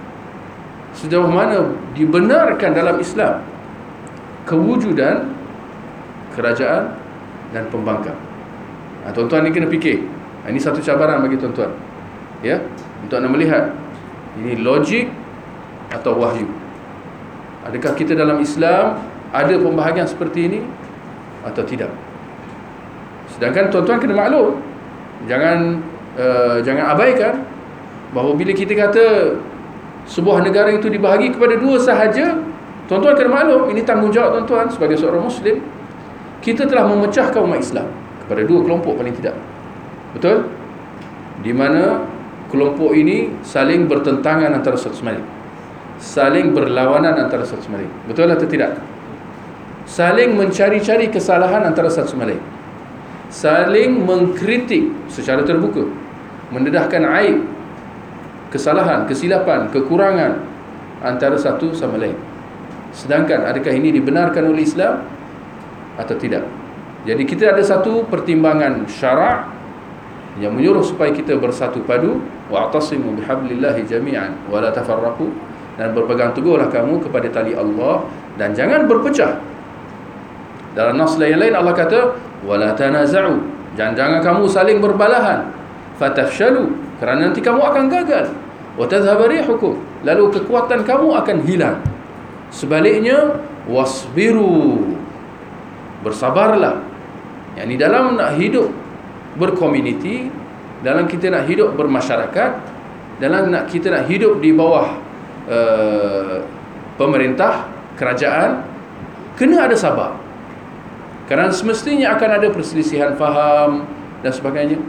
Sejauh mana dibenarkan dalam Islam kewujudan kerajaan dan pembangkang? Ha, tuan-tuan ni kena fikir. Ha, ini satu cabaran bagi tuan-tuan, ya, untuk nak melihat ini logik atau wahyu. Adakah kita dalam Islam ada pembahagian seperti ini atau tidak? Sedangkan tuan-tuan kena maklum, jangan uh, jangan abaikan bahawa bila kita kata sebuah negara itu dibahagi kepada dua sahaja, tuan-tuan kena maklum, ini tanggungjawab tuan-tuan sebagai seorang Muslim. Kita telah memecahkan umat Islam kepada dua kelompok paling tidak. Betul? Di mana kelompok ini saling bertentangan antara satu sama lain, saling berlawanan antara satu sama lain. Betul atau tidak? Saling mencari-cari kesalahan antara satu sama lain, saling mengkritik secara terbuka, mendedahkan aib, kesalahan, kesilapan, kekurangan antara satu sama lain. Sedangkan adakah ini dibenarkan oleh Islam atau tidak? Jadi kita ada satu pertimbangan syarak yang menyuruh supaya kita bersatu padu, wa'tasimu bihablillahi jami'an wa la tafarraqu, dan berpegang teguhlah kamu kepada tali Allah dan jangan berpecah. Dalam nas lain lain Allah kata wala tanaza'u, jangan jangan kamu saling berbalahan, fatafshalu, kerana nanti kamu akan gagal, wa tadhhabu rihukum, lalu kekuatan kamu akan hilang. Sebaliknya wasbiru, bersabarlah. Yang ni dalam nak hidup berkomuniti, dalam kita nak hidup bermasyarakat, dalam nak kita nak hidup di bawah uh, pemerintah, kerajaan, kena ada sabar. Kerana semestinya akan ada perselisihan faham dan sebagainya.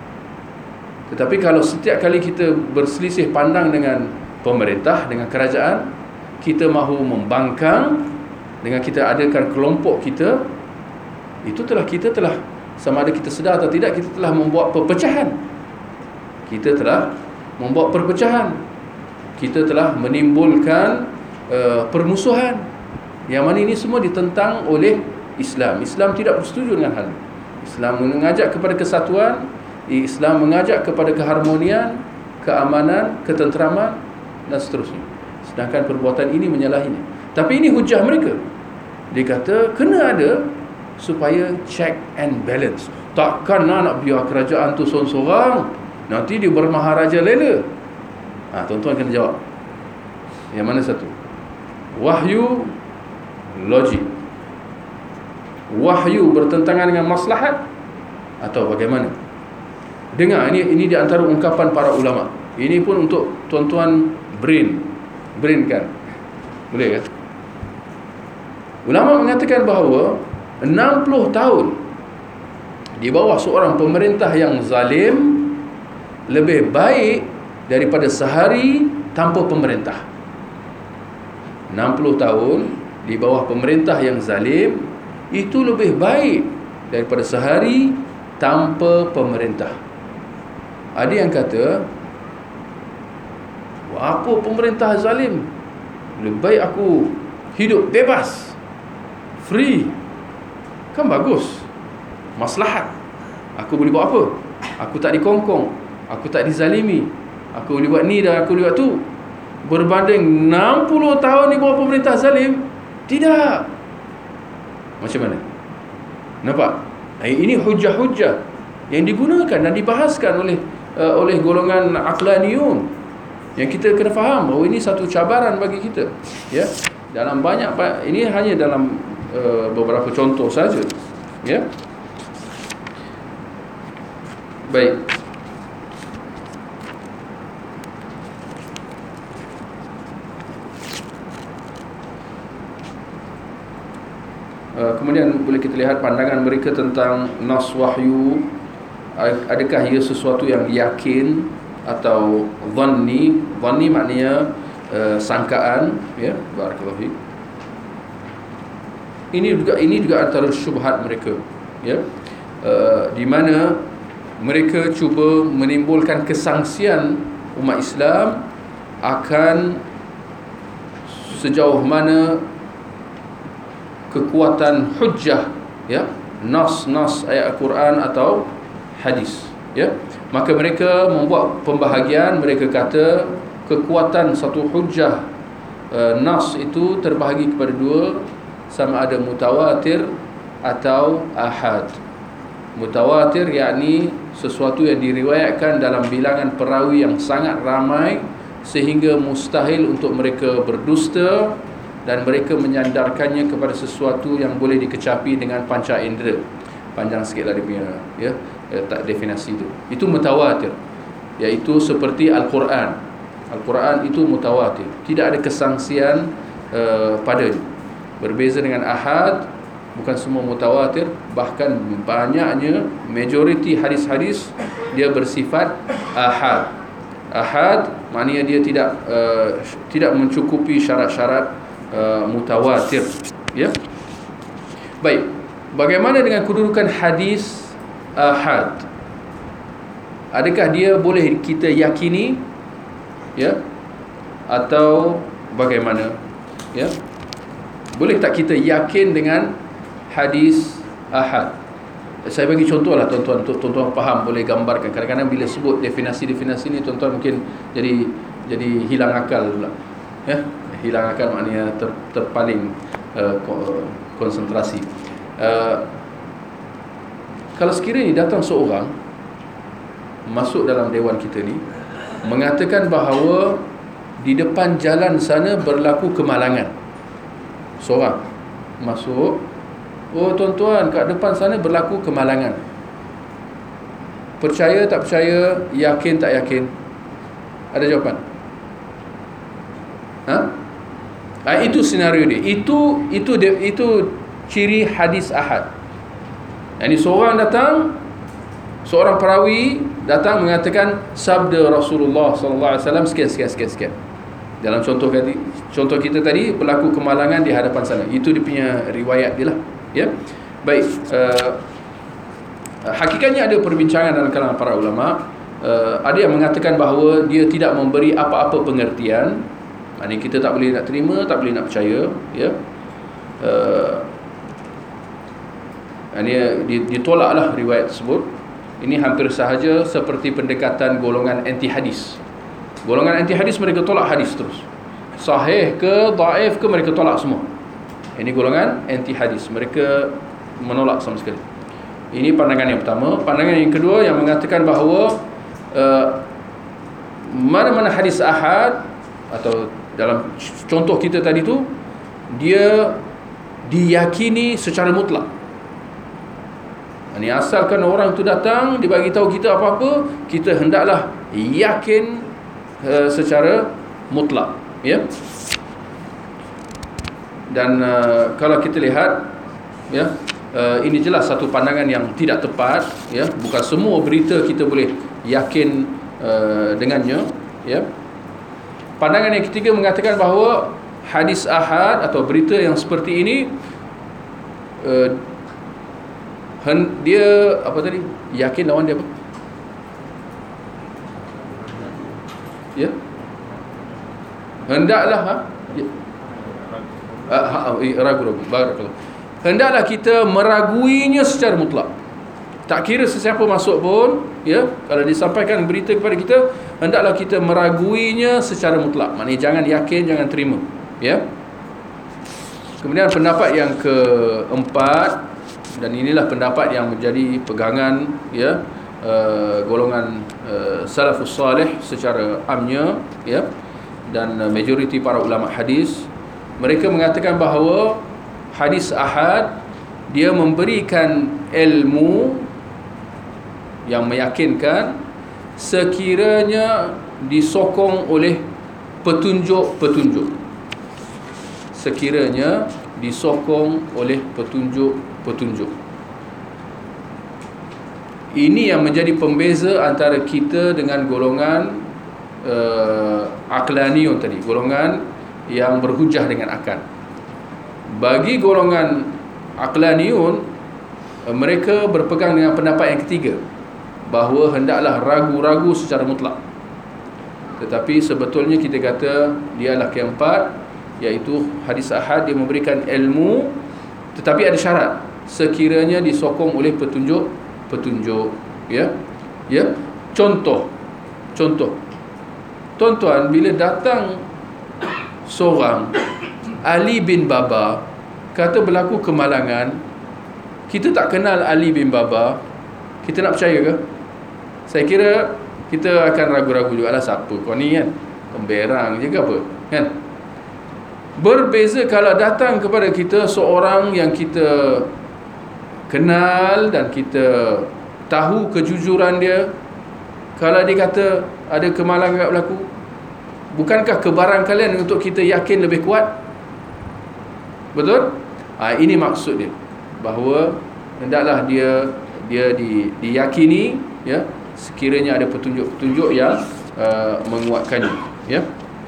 Tetapi kalau setiap kali kita berselisih pandang dengan pemerintah, dengan kerajaan, kita mahu membangkang, dengan kita adakan kelompok kita, itu telah kita telah, sama ada kita sedar atau tidak, kita telah membuat perpecahan. Kita telah membuat perpecahan. Kita telah menimbulkan uh, permusuhan. Yang mana ini semua ditentang oleh Islam. Islam tidak bersetuju dengan hal ini. Islam mengajak kepada kesatuan, Islam mengajak kepada keharmonian, keamanan, ketenteraman dan seterusnya. Sedangkan perbuatan ini menyalahinya. Tapi ini hujah mereka. Dia kata kena ada supaya check and balance. Takkan nak, nak biar kerajaan tu sorang-sorang, nanti dia bermaharaja lela. Ha, tuan-tuan kena jawab. Yang mana satu? Wahyu, logik. wahyu bertentangan dengan maslahat atau bagaimana? Dengar, ini ini di antara ungkapan para ulama. Ini pun untuk tuan-tuan brain brain kan, boleh kan? Ulama mengatakan bahawa enam puluh tahun di bawah seorang pemerintah yang zalim lebih baik daripada sehari tanpa pemerintah. enam puluh tahun di bawah pemerintah yang zalim itu lebih baik daripada sehari tanpa pemerintah. Ada yang kata, apa pemerintah zalim, lebih baik aku hidup bebas, free, kan bagus, maslahat. Aku boleh buat apa? Aku tak dikongkong, aku tak dizalimi, aku boleh buat ni dan aku boleh buat tu. Berbanding enam puluh tahun di bawah pemerintah zalim, tidak. Macam mana? Nampak? Ini hujah-hujah yang digunakan dan dibahaskan oleh uh, oleh golongan aqlaniyun, yang kita kena faham bahawa ini satu cabaran bagi kita, ya. Dalam banyak, ini hanya dalam uh, beberapa contoh saja, ya. Baik. Uh, kemudian boleh kita lihat pandangan mereka tentang nas wahyu. Adakah ia sesuatu yang yakin atau dhanni? Dhanni maknanya uh, sangkaan, ya. Barakallahu fiik. Ini juga ini juga antara syubhat mereka, ya. Uh, di mana mereka cuba menimbulkan kesangsian umat Islam akan sejauh mana kekuatan hujjah, ya, nas-nas ayat Al-Quran atau hadis, ya. Maka mereka membuat pembahagian. Mereka kata kekuatan satu hujjah uh, nas itu terbahagi kepada dua, sama ada mutawatir atau ahad. Mutawatir yakni sesuatu yang diriwayatkan dalam bilangan perawi yang sangat ramai sehingga mustahil untuk mereka berdusta, dan mereka menyandarkannya kepada sesuatu yang boleh dikecapi dengan panca indera. Panjang sikitlah dia punya, ya, eh, tak definisi itu. Itu mutawatir, iaitu seperti Al-Quran. Al-Quran itu mutawatir, tidak ada kesangsian uh, padanya. Berbeza dengan ahad, bukan semua mutawatir, bahkan banyaknya majoriti hadis-hadis dia bersifat ahad. Ahad maknanya dia tidak uh, tidak mencukupi syarat-syarat Uh, mutawatir, ya. Baik, bagaimana dengan kedudukan hadis ahad? Adakah dia boleh kita yakini, ya, atau bagaimana, ya? Boleh tak kita yakin dengan hadis ahad? Saya bagi contoh lah tuan-tuan, untuk tuan-tuan faham, boleh gambarkan. Kadang-kadang bila sebut definisi-definisi ni, tuan-tuan mungkin jadi jadi hilang akal pula, ya. Hilang akal maknanya ter, terpaling uh, konsentrasi. uh, Kalau sekiranya datang seorang masuk dalam dewan kita ni, mengatakan bahawa di depan jalan sana berlaku kemalangan. Seorang masuk, oh tuan-tuan, kat depan sana berlaku kemalangan. Percaya tak percaya, yakin tak yakin? Ada jawapan? Ha? Ha, itu senario dia. Itu itu itu ciri hadis ahad. Yang seorang datang, seorang perawi datang mengatakan sabda Rasulullah sallallahu alaihi wasallam sekian sekian sekian sekian. Dalam contoh tadi, contoh kita tadi berlaku kemalangan di hadapan sana. Itu dia punya riwayat dia lah, ya. Baik, uh, hakikatnya ada perbincangan dalam kalangan para ulama. Uh, ada yang mengatakan bahawa dia tidak memberi apa-apa pengertian. Maksudnya kita tak boleh nak terima, tak boleh nak percaya, ya. Uh, ini ditolaklah riwayat tersebut. Ini hampir sahaja seperti pendekatan golongan anti hadis. Golongan anti hadis mereka tolak hadis terus. Sahih ke dhaif ke mereka tolak semua. Ini golongan anti hadis, mereka menolak sama sekali. Ini pandangan yang pertama. Pandangan yang kedua yang mengatakan bahawa uh, mana-mana hadis ahad, atau dalam contoh kita tadi tu, dia diyakini secara mutlak. Ini asalkan orang tu datang, dia bagi tahu kita apa-apa, kita hendaklah yakin uh, secara mutlak, ya. Dan uh, kalau kita lihat, ya, uh, ini jelas satu pandangan yang tidak tepat, ya. Bukan semua berita kita boleh yakin uh, dengannya, ya. Pandangan yang ketiga mengatakan bahawa hadis ahad atau berita yang seperti ini uh, dia apa tadi? Yakin lawan dia apa? Ya. Hendaklah ha? Ya. Ah, ha, ragu-ragu. Barakallahu. Hendaklah kita meraguinya secara mutlak. Tak kira sesiapa masuk pun, ya, kalau disampaikan berita kepada kita, hendaklah kita meraguinya secara mutlak. Maknanya jangan yakin, jangan terima, ya. Kemudian pendapat yang keempat, dan inilah pendapat yang menjadi pegangan, ya, uh, golongan uh, salafus salih secara amnya, ya, dan uh, majoriti para ulama hadis. Mereka mengatakan bahawa hadis ahad dia memberikan ilmu yang meyakinkan sekiranya disokong oleh petunjuk-petunjuk. Sekiranya disokong oleh petunjuk-petunjuk. Ini yang menjadi pembeza antara kita dengan golongan uh, aqlaniyun tadi, golongan yang berhujah dengan akal. Bagi golongan aqlaniyun, uh, mereka berpegang dengan pendapat yang ketiga, bahawa hendaklah ragu-ragu secara mutlak. Tetapi sebetulnya kita kata dia adalah keempat, iaitu hadis ahad dia memberikan ilmu, tetapi ada syarat, sekiranya disokong oleh petunjuk-petunjuk, ya. Ya. Contoh. Contoh. Tuan-tuan, bila datang seorang Ali bin Baba kata berlaku kemalangan, kita tak kenal Ali bin Baba, kita nak percaya ke? Saya kira kita akan ragu-ragu juga lah, siapa kau ni kan, pemberang je ke apa, kan? Berbeza kalau datang kepada kita seorang yang kita kenal dan kita tahu kejujuran dia. Kalau dia kata ada kemalangan yang berlaku, bukankah kebarangkalian untuk kita yakin lebih kuat? Betul? Ha, ini maksud dia, bahawa hendaklah dia dia di, diyakini, ya, sekiranya ada petunjuk-petunjuk yang uh, menguatkannya, ya.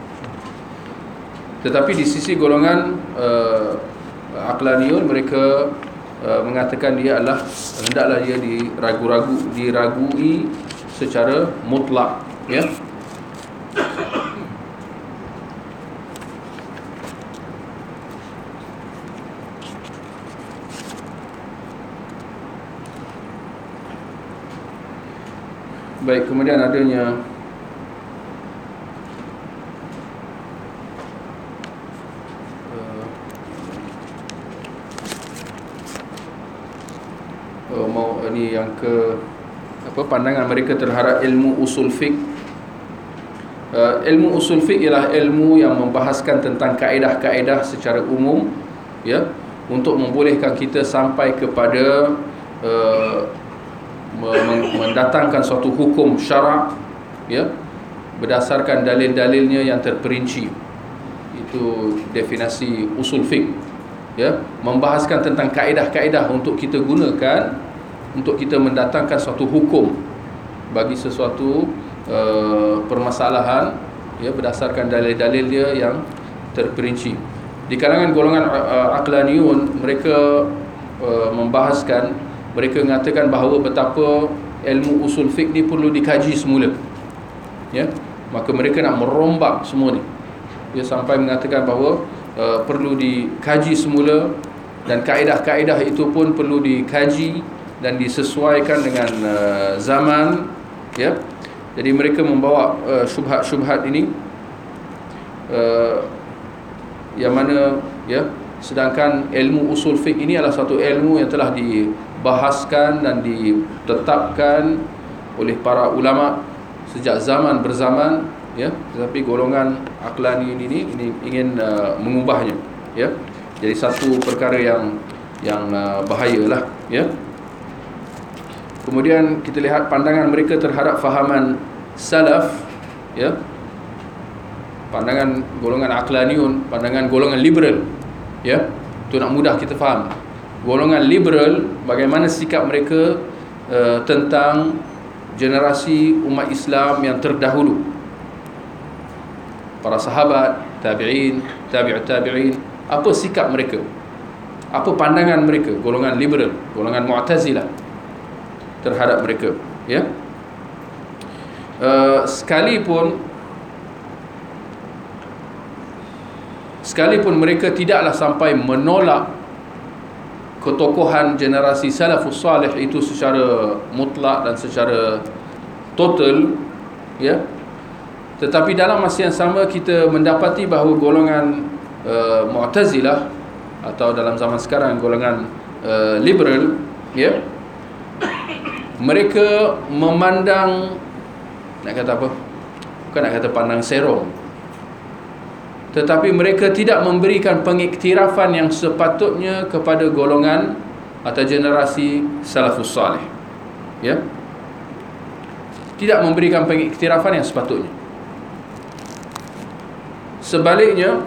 Tetapi di sisi golongan uh, aqlaniyun, mereka uh, mengatakan dia adalah hendaklah dia diragu-ragu, diragui secara mutlak, ya. Baik, kemudian adanya uh, mau ini yang ke apa, pandangan mereka terhadap ilmu usul fiqh. Uh, ilmu usul fiqh ialah ilmu yang membahaskan tentang kaedah-kaedah secara umum, ya, untuk membolehkan kita sampai kepada uh, mendatangkan suatu hukum syarak, ya, berdasarkan dalil-dalilnya yang terperinci. Itu definisi usul fiqh, ya, membahaskan tentang kaedah-kaedah untuk kita gunakan untuk kita mendatangkan suatu hukum bagi sesuatu uh, permasalahan, ya, berdasarkan dalil-dalil dia yang terperinci. Di kalangan golongan uh, aqlaniyun, mereka uh, membahaskan, mereka mengatakan bahawa betapa ilmu usul fiqh ni perlu dikaji semula, ya. Maka mereka nak merombak semua ni, dia sampai mengatakan bahawa uh, perlu dikaji semula, dan kaedah-kaedah itu pun perlu dikaji dan disesuaikan dengan uh, zaman, ya. Jadi mereka membawa uh, syubhat-syubhat ini, uh, yang mana, ya, sedangkan ilmu usul fiqh ini adalah satu ilmu yang telah dibahaskan dan ditetapkan oleh para ulama sejak zaman berzaman, ya. Tetapi golongan aqlani ini ini ingin uh, mengubahnya, ya. Jadi satu perkara yang yang uh, bahayalah, ya. Kemudian kita lihat pandangan mereka terhadap fahaman salaf, ya. Pandangan golongan aqlaniun, pandangan golongan liberal, ya. Itu nak mudah kita faham. Golongan liberal, bagaimana sikap mereka uh, tentang generasi umat Islam yang terdahulu, para sahabat, tabi'in, tabi'ut tabi'in. Apa sikap mereka, apa pandangan mereka, golongan liberal, golongan Mu'tazilah terhadap mereka, ya. Uh, sekalipun sekalipun mereka tidaklah sampai menolak ketokohan generasi salafus salih itu secara mutlak dan secara total, ya, tetapi dalam masa yang sama kita mendapati bahawa golongan uh, Mu'tazilah atau dalam zaman sekarang golongan uh, liberal, ya, mereka memandang, nak kata apa, bukan nak kata pandang serong, tetapi mereka tidak memberikan pengiktirafan yang sepatutnya kepada golongan atau generasi salafus salih, ya, tidak memberikan pengiktirafan yang sepatutnya. Sebaliknya,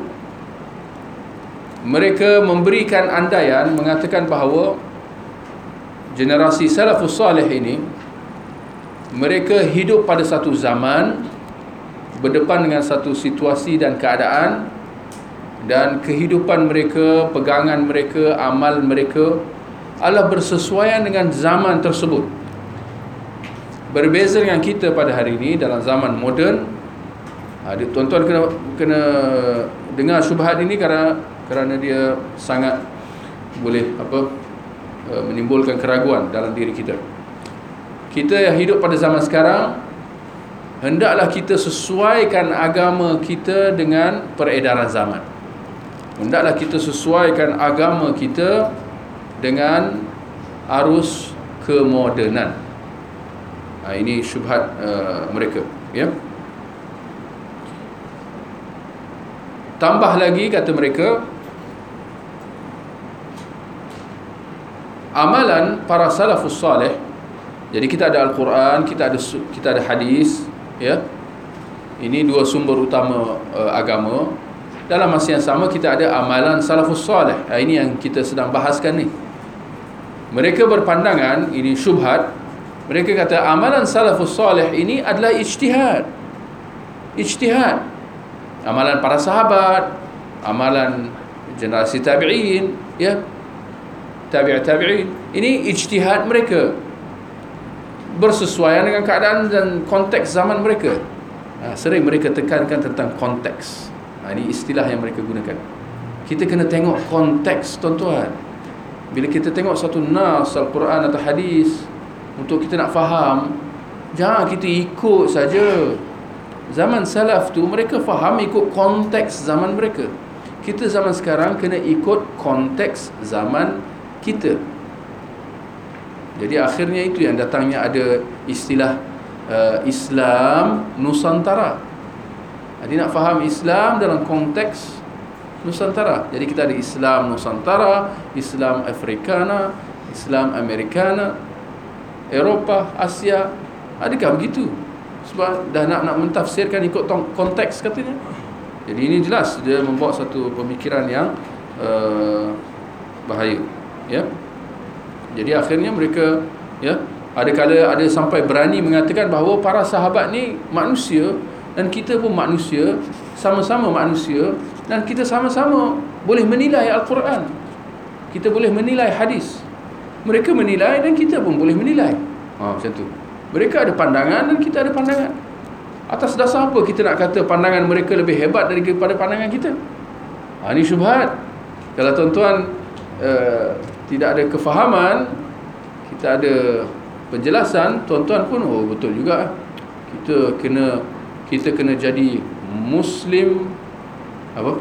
mereka memberikan andaian mengatakan bahawa generasi salafus salih ini, mereka hidup pada satu zaman, berdepan dengan satu situasi dan keadaan, dan kehidupan mereka, pegangan mereka, amal mereka adalah bersesuaian dengan zaman tersebut. Berbeza dengan kita pada hari ini dalam zaman moden. Ada tuan-tuan kena kena dengar syubhat ini kerana kerana dia sangat boleh apa menimbulkan keraguan dalam diri kita. Kita yang hidup pada zaman sekarang, hendaklah kita sesuaikan agama kita dengan peredaran zaman. Hendaklah kita sesuaikan agama kita dengan arus kemodenan. Ha, ini syubhat uh, mereka, ya. Tambah lagi kata mereka, amalan para salafus salih. Jadi kita ada Al-Quran, kita ada kita ada hadis, ya. Ini dua sumber utama uh, agama. Dalam masa yang sama kita ada amalan salafus salih. Ha, ini yang kita sedang bahaskan ni. Mereka berpandangan, ini syubhat, mereka kata amalan salafus salih ini adalah ijtihad. Ijtihad. Amalan para sahabat, amalan generasi tabi'in, ya. Tabi'ut tabi'in. Ini ijtihad mereka, bersesuaian dengan keadaan dan konteks zaman mereka. Ha, sering mereka tekankan tentang konteks. Ha, ini istilah yang mereka gunakan. Kita kena tengok konteks, tuan-tuan. Bila kita tengok satu nas Al-Quran atau hadis, untuk kita nak faham, jangan kita ikut saja. Zaman salaf tu mereka faham ikut konteks zaman mereka. Kita zaman sekarang kena ikut konteks zaman kita. Jadi akhirnya itu yang datangnya ada istilah uh, Islam Nusantara. Jadi nak faham Islam dalam konteks Nusantara. Jadi kita ada Islam Nusantara, Islam Africana, Islam Americana, Eropah, Asia. Adakah begitu? Sebab dah nak nak mentafsirkan ikut konteks katanya. Jadi ini jelas dia membawa satu pemikiran yang uh, bahaya, ya. Jadi akhirnya mereka, ya, ada kala ada sampai berani mengatakan bahawa para sahabat ni manusia dan kita pun manusia, sama-sama manusia, dan kita sama-sama boleh menilai Al-Quran, kita boleh menilai hadis. Mereka menilai dan kita pun boleh menilai. Ha, macam tu. Mereka ada pandangan dan kita ada pandangan. Atas dasar apa kita nak kata pandangan mereka lebih hebat daripada pandangan kita? Ha, ini syubhat. Kalau tuan-tuan uh, tidak ada kefahaman, kita ada penjelasan, tuan-tuan pun oh betul juga. Kita kena kita kena jadi Muslim apa?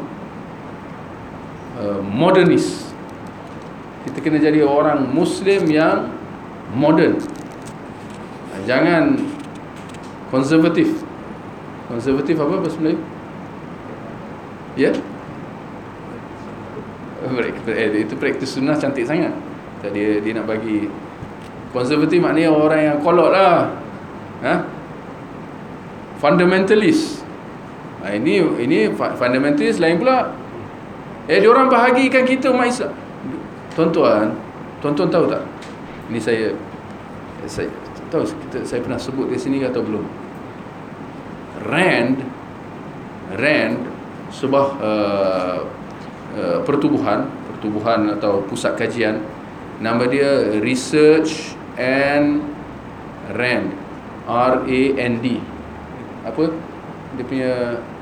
Uh, modernis. Kita kena jadi orang Muslim yang moden. Jangan konservatif. Konservatif apa bahasa Melayu? Ya? Eh, itu praktis sunnah cantik sangat. Dia dia nak bagi Konservatif maknanya orang yang kolot lah. Ha? Fundamentalist. Ha, ini ini fundamentalist lain pula. Eh, diorang bahagikan kita umat Islam. Tuan-tuan, tuan-tuan tahu tak? Ini saya saya tahu kita, saya pernah sebut di sini atau belum? Rand Rand sebuah uh, uh, pertubuhan pertubuhan atau pusat kajian, nama dia Research and Rand, R A N D. Apa dia punya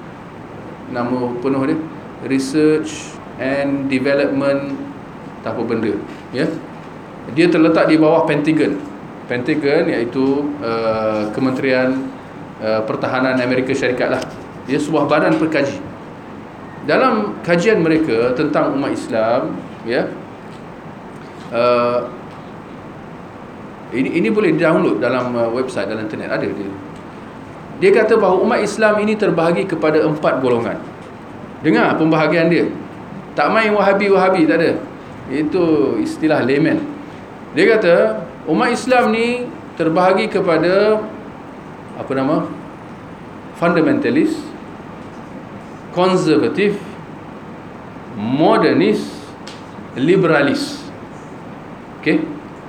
nama penuh dia? Research and Development tak apa benda, ya. Dia terletak di bawah Pentagon. Pentagon iaitu uh, Kementerian uh, Pertahanan Amerika Syarikat lah. Dia sebuah badan perkaji. Dalam kajian mereka tentang umat Islam, ya, uh, ini ini boleh download dalam uh, website, dalam internet ada dia. Dia kata bahawa umat Islam ini terbahagi kepada empat golongan. Dengar pembahagian dia. Tak main Wahabi-Wahabi, tak ada. Itu istilah layman. Dia kata umat Islam ni terbahagi kepada apa nama? Fundamentalist, konservatif, modernis, liberalis. Okey.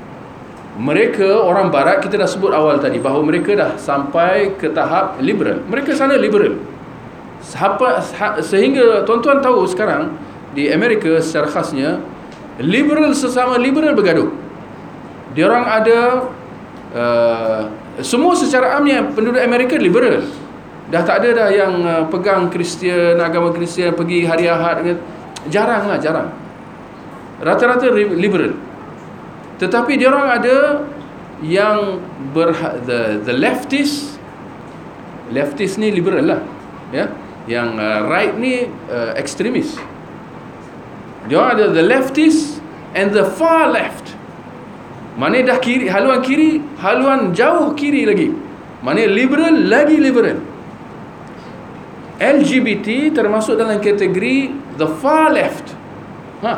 Mereka orang barat, kita dah sebut awal tadi bahawa mereka dah sampai ke tahap liberal. Mereka sana liberal. Sehapa, sehingga tuan-tuan tahu sekarang di Amerika secara khasnya, liberal sesama liberal bergaduh. Diorang ada uh, semua secara amnya penduduk Amerika liberal. Dah tak ada dah yang uh, pegang Kristian, agama Kristian, pergi hari Ahad. Jarang lah, jarang. Rata-rata liberal. Tetapi diorang ada yang ber, the, the leftist. Leftist ni liberal lah, ya. Yang uh, right ni uh, ekstremis. Diorang ada the leftist and the far left. Mana dah kiri, haluan kiri, haluan jauh kiri lagi. Mana liberal lagi liberal. L G B T termasuk dalam kategori the far left. Ha.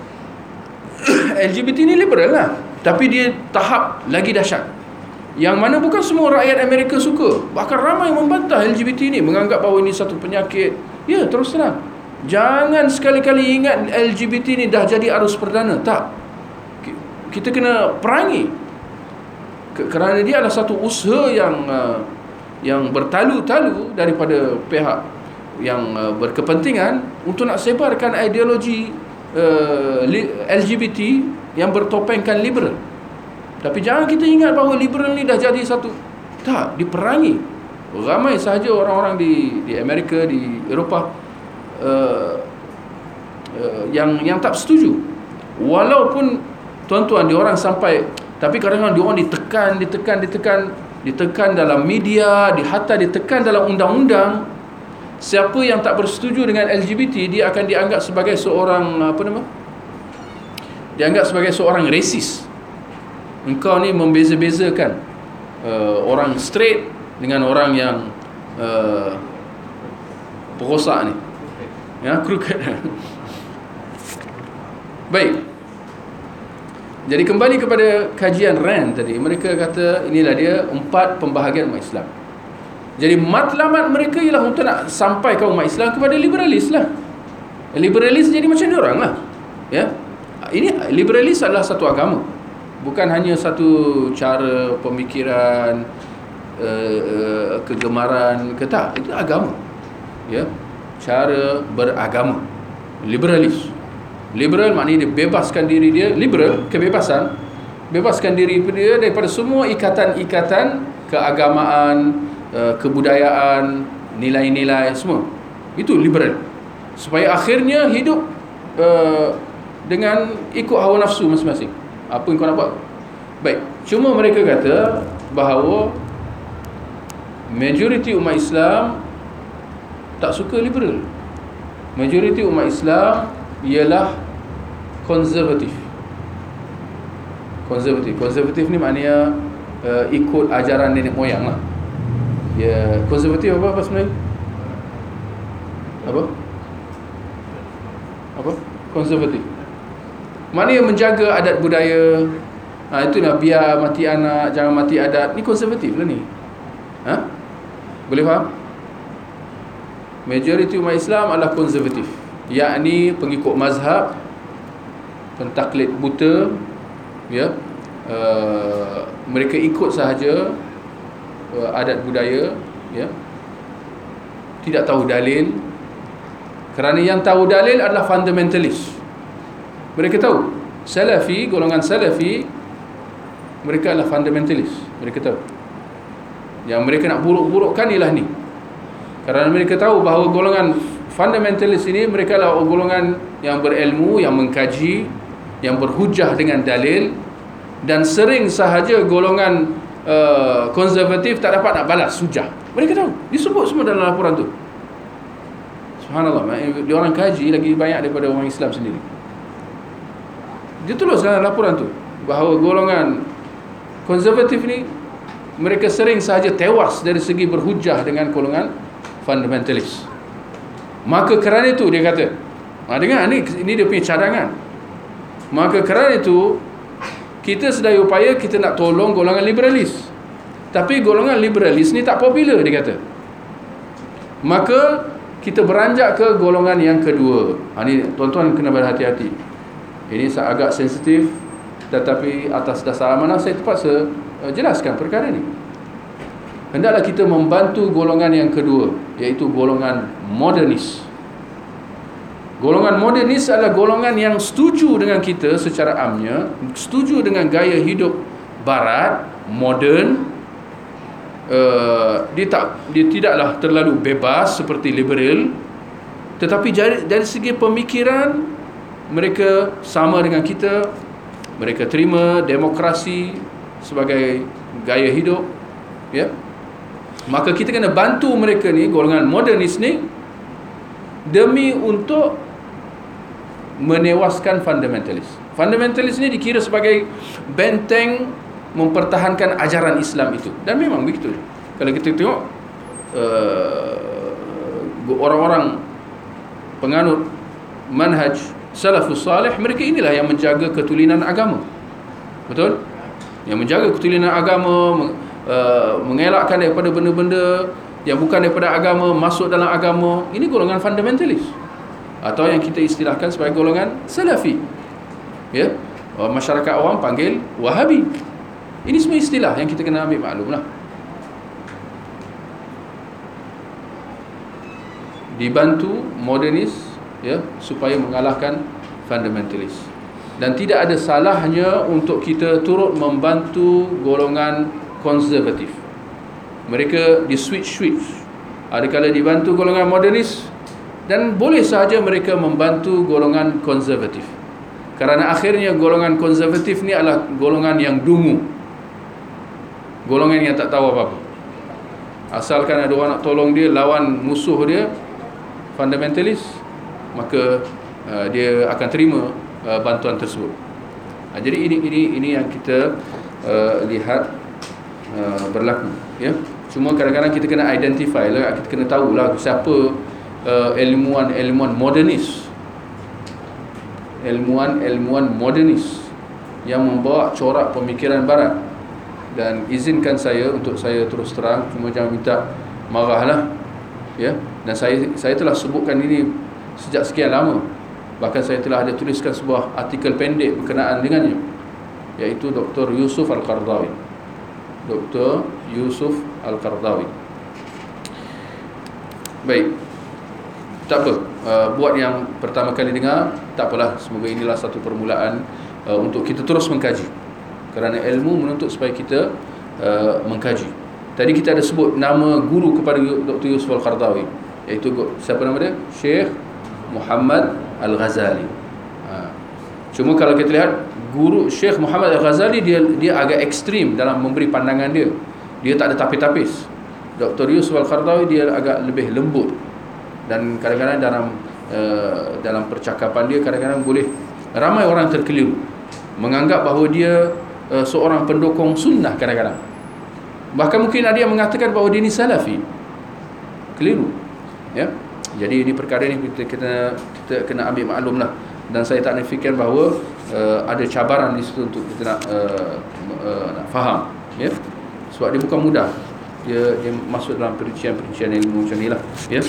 L G B T ni liberal lah, tapi dia tahap lagi dahsyat, yang mana bukan semua rakyat Amerika suka. Bahkan ramai membantah L G B T ni, menganggap bahawa ini satu penyakit. Ya, terus terang, jangan sekali-kali ingat L G B T ni dah jadi arus perdana. Tak. Kita kena perangi, kerana dia adalah satu usaha yang uh, yang bertalu-talu daripada pihak yang uh, berkepentingan untuk nak sebarkan ideologi uh, L G B T yang bertopengkan liberal. Tapi jangan kita ingat bahawa liberal ni dah jadi satu. Tak, diperangi. Ramai sahaja orang-orang di di Amerika, di Eropah uh, uh, yang yang tak setuju. Walaupun tuan-tuan, diorang sampai, tapi kadang-kadang diorang ditekan, ditekan, ditekan, ditekan dalam media, di hatta ditekan dalam undang-undang. Siapa yang tak bersetuju dengan L G B T, dia akan dianggap sebagai seorang apa nama? Dianggap sebagai seorang resis. Engkau ni membeza-bezakan uh, orang straight dengan orang yang uh, perosak ni. Ya, crooked. Baik. Jadi kembali kepada kajian Rand tadi, mereka kata inilah dia empat pembahagian umat Islam. Jadi matlamat mereka ialah untuk nak sampaikan umat Islam kepada liberalis lah. Liberalis jadi macam diorang lah, ya. Ini liberalis adalah satu agama, bukan hanya satu cara pemikiran, uh, uh, kegemaran ke, tak. Itu agama, ya. Cara beragama. Liberalis. Liberal maknanya dia bebaskan diri dia, liberal, kebebasan, bebaskan diri dia daripada semua ikatan-ikatan keagamaan, kebudayaan, nilai-nilai semua. Itu liberal. Supaya akhirnya hidup uh, dengan ikut hawa nafsu masing-masing. Apa yang kau nak buat. Baik, cuma mereka kata bahawa majoriti umat Islam tak suka liberal. Majoriti umat Islam ialah konservatif. Konservatif. Konservatif ni maknanya uh, ikut ajaran nenek moyang lah. Ya, konservatif apa apa sebenarnya? Apa? Apa? Konservatif. Maknanya menjaga adat budaya, Ha, itulah biar mati anak, jangan mati adat. Ni konservatif lah ni. Ha? Boleh faham? Majoriti umat Islam adalah konservatif, yakni pengikut mazhab, pentaklid buta, ya. Uh, mereka ikut sahaja uh, adat budaya, ya. Tidak tahu dalil. Kerana yang tahu dalil adalah fundamentalist. Mereka tahu Salafi, golongan Salafi, mereka adalah fundamentalist. Mereka tahu yang mereka nak buruk-burukkan ialah ni. Kerana mereka tahu bahawa golongan fundamentalist ini, mereka adalah golongan yang berilmu, yang mengkaji, yang berhujah dengan dalil. Dan sering sahaja golongan uh, konservatif tak dapat nak balas hujah. Mereka tahu, disebut semua dalam laporan tu. Subhanallah, dia orang kaji lagi banyak daripada orang Islam sendiri. Dia tulis dalam laporan tu bahawa golongan konservatif ni, mereka sering sahaja tewas dari segi berhujah dengan golongan fundamentalis. Maka kerana itu dia kata, ha, dengar ni, ini dia punya cadangan. Maka kerana itu kita sedaya upaya kita nak tolong golongan liberalis. Tapi golongan liberalis ni tak popular, dia kata. Maka kita beranjak ke golongan yang kedua. Ha, ni tuan-tuan kena berhati-hati. Ini agak sensitif, tetapi atas dasar amanah saya terpaksa uh, jelaskan perkara ni. Hendaklah kita membantu golongan yang kedua, iaitu golongan modernis. Golongan modernis adalah golongan yang setuju dengan kita secara amnya, setuju dengan gaya hidup barat, moden. Uh, dia, tak, dia tidaklah terlalu bebas seperti liberal, tetapi dari, dari segi pemikiran mereka sama dengan kita. Mereka terima demokrasi sebagai gaya hidup, ya. Maka kita kena bantu mereka ni, golongan modernis ni, demi untuk menewaskan fundamentalis. Fundamentalis ni dikira sebagai benteng mempertahankan ajaran Islam itu. Dan memang begitu. Kalau kita tengok uh, orang-orang penganut manhaj salafus salih, mereka inilah yang menjaga ketulinan agama. Betul? Yang menjaga ketulinan agama, uh, mengelakkan daripada benda-benda yang bukan daripada agama masuk dalam agama. Ini golongan fundamentalis, atau yang kita istilahkan sebagai golongan salafi, ya. Masyarakat awam panggil Wahabi. Ini semua istilah yang kita kena ambil maklumlah. Dibantu modernis, ya, supaya mengalahkan fundamentalis. Dan tidak ada salahnya untuk kita turut membantu golongan konservatif. Mereka di switch-switch. Ada kala dibantu golongan modernis, dan boleh sahaja mereka membantu golongan konservatif. Kerana akhirnya golongan konservatif ni adalah golongan yang dungu, golongan yang tak tahu apa-apa. Asalkan ada orang nak tolong dia lawan musuh dia fundamentalis, maka uh, dia akan terima uh, bantuan tersebut. Uh, jadi ini ini ini yang kita uh, lihat uh, berlaku, ya. Cuma kadang-kadang kita kena identify lah, kita kena tahulah siapa uh, ilmuwan-ilmuwan modernis, ilmuwan-ilmuwan modernis yang membawa corak pemikiran barat. Dan izinkan saya untuk saya terus terang, cuma jangan minta marahlah, ya. Dan saya saya telah sebutkan ini sejak sekian lama. Bahkan saya telah ada tuliskan sebuah artikel pendek berkenaan dengannya, iaitu Doktor Yusuf Al-Qaradawi. Doktor Yusuf Al-Qaradawi. Baik. Tak apa, uh, buat yang pertama kali dengar, tak apalah, semoga inilah satu permulaan uh, untuk kita terus mengkaji. Kerana ilmu menuntut supaya kita uh, mengkaji. Tadi kita ada sebut nama guru kepada Doktor Yusuf Al-Qaradawi, iaitu siapa nama dia? Syekh Muhammad Al-Ghazali. Ha. Cuma kalau kita lihat guru Syekh Muhammad Al-Ghazali, dia dia agak ekstrim dalam memberi pandangan dia. Dia tak ada tapis-tapis. Doktor Yusuf Al-Qaradawi dia agak lebih lembut, dan kadang-kadang dalam uh, dalam percakapan dia kadang-kadang boleh ramai orang terkeliru menganggap bahawa dia uh, seorang pendukung sunnah. Kadang-kadang bahkan mungkin ada yang mengatakan bahawa dia ni salafi. Keliru, ya. Jadi ini perkara ni kita kena kita kena ambil maklumlah. dan saya tak nafikan bahawa uh, ada cabaran di situ untuk kita nak uh, uh, nak faham, ya. Sebab dia bukan mudah. Dia dia masuk dalam perincian-perincian ilmu macam ni lah, ya.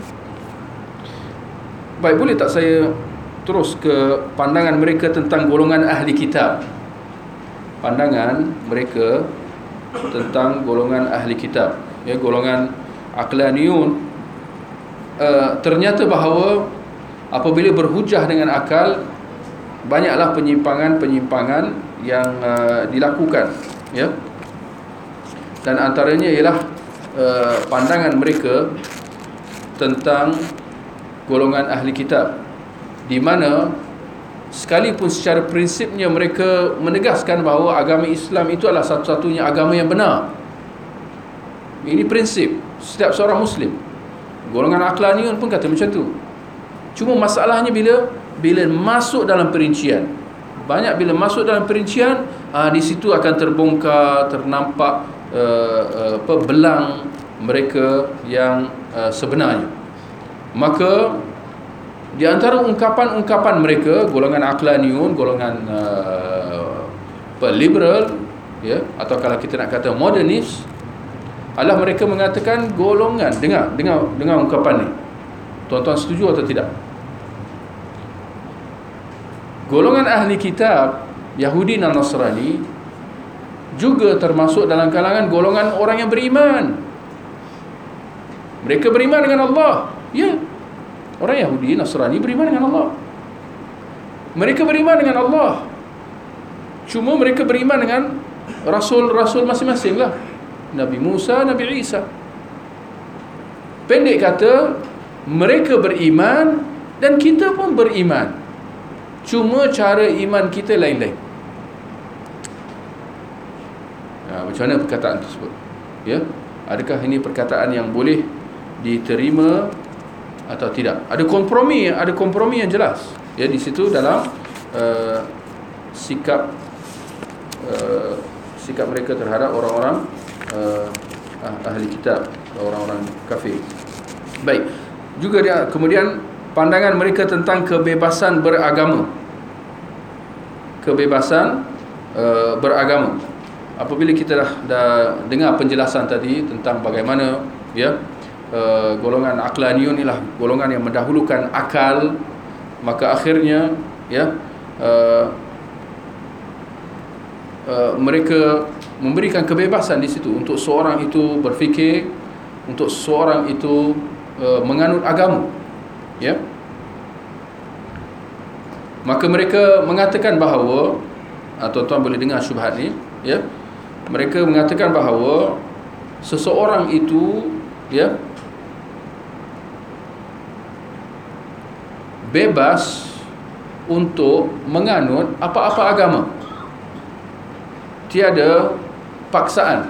Baik, boleh tak saya terus ke pandangan mereka tentang golongan ahli kitab? Pandangan mereka tentang golongan ahli kitab, ya, golongan aqlaniyun. Uh, ternyata bahawa apabila berhujah dengan akal, banyaklah penyimpangan-penyimpangan yang uh, dilakukan, ya. Dan antaranya ialah uh, pandangan mereka tentang golongan ahli kitab, di mana sekalipun secara prinsipnya mereka menegaskan bahawa agama Islam itu adalah satu-satunya agama yang benar. Ini prinsip setiap seorang Muslim. Golongan aqlaniyun pun kata macam tu. Cuma masalahnya bila bila masuk dalam perincian, banyak bila masuk dalam perincian, aa, di situ akan terbongkar, ternampak uh, uh, apa, belang mereka yang uh, sebenarnya. Maka di antara ungkapan-ungkapan mereka, golongan aqlaniyun, golongan uh, liberal, ya, atau kalau kita nak kata modernis, adalah mereka mengatakan golongan, dengar dengar dengar ungkapan ni. Tuan-tuan setuju atau tidak? Golongan ahli kitab Yahudi dan Nasrani juga termasuk dalam kalangan golongan orang yang beriman. Mereka beriman dengan Allah. Ya, orang Yahudi, Nasrani beriman dengan Allah. Mereka beriman dengan Allah. Cuma mereka beriman dengan rasul-rasul masing-masing lah. Nabi Musa, Nabi Isa. Pendek kata, mereka beriman dan kita pun beriman. Cuma cara iman kita lain-lain. Nah, macam mana perkataan tersebut? Ya, adakah ini perkataan yang boleh diterima atau tidak? Ada kompromi, ada kompromi yang jelas. Ya, di situ dalam uh, sikap uh, sikap mereka terhadap orang-orang uh, ahli kitab, orang-orang kafir. Baik. Juga dia kemudian pandangan mereka tentang kebebasan beragama. Kebebasan uh, beragama. Apabila kita dah, dah dengar penjelasan tadi tentang bagaimana, ya, uh, golongan aqlaniyun ialah golongan yang mendahulukan akal, maka akhirnya, ya, uh, uh, mereka memberikan kebebasan di situ untuk seorang itu berfikir, untuk seorang itu uh, menganut agama, ya. Maka mereka mengatakan bahawa, uh, tuan-tuan boleh dengar syubhat ni, ya. Mereka mengatakan bahawa seseorang itu, ya, bebas untuk menganut apa-apa agama. Tiada paksaan.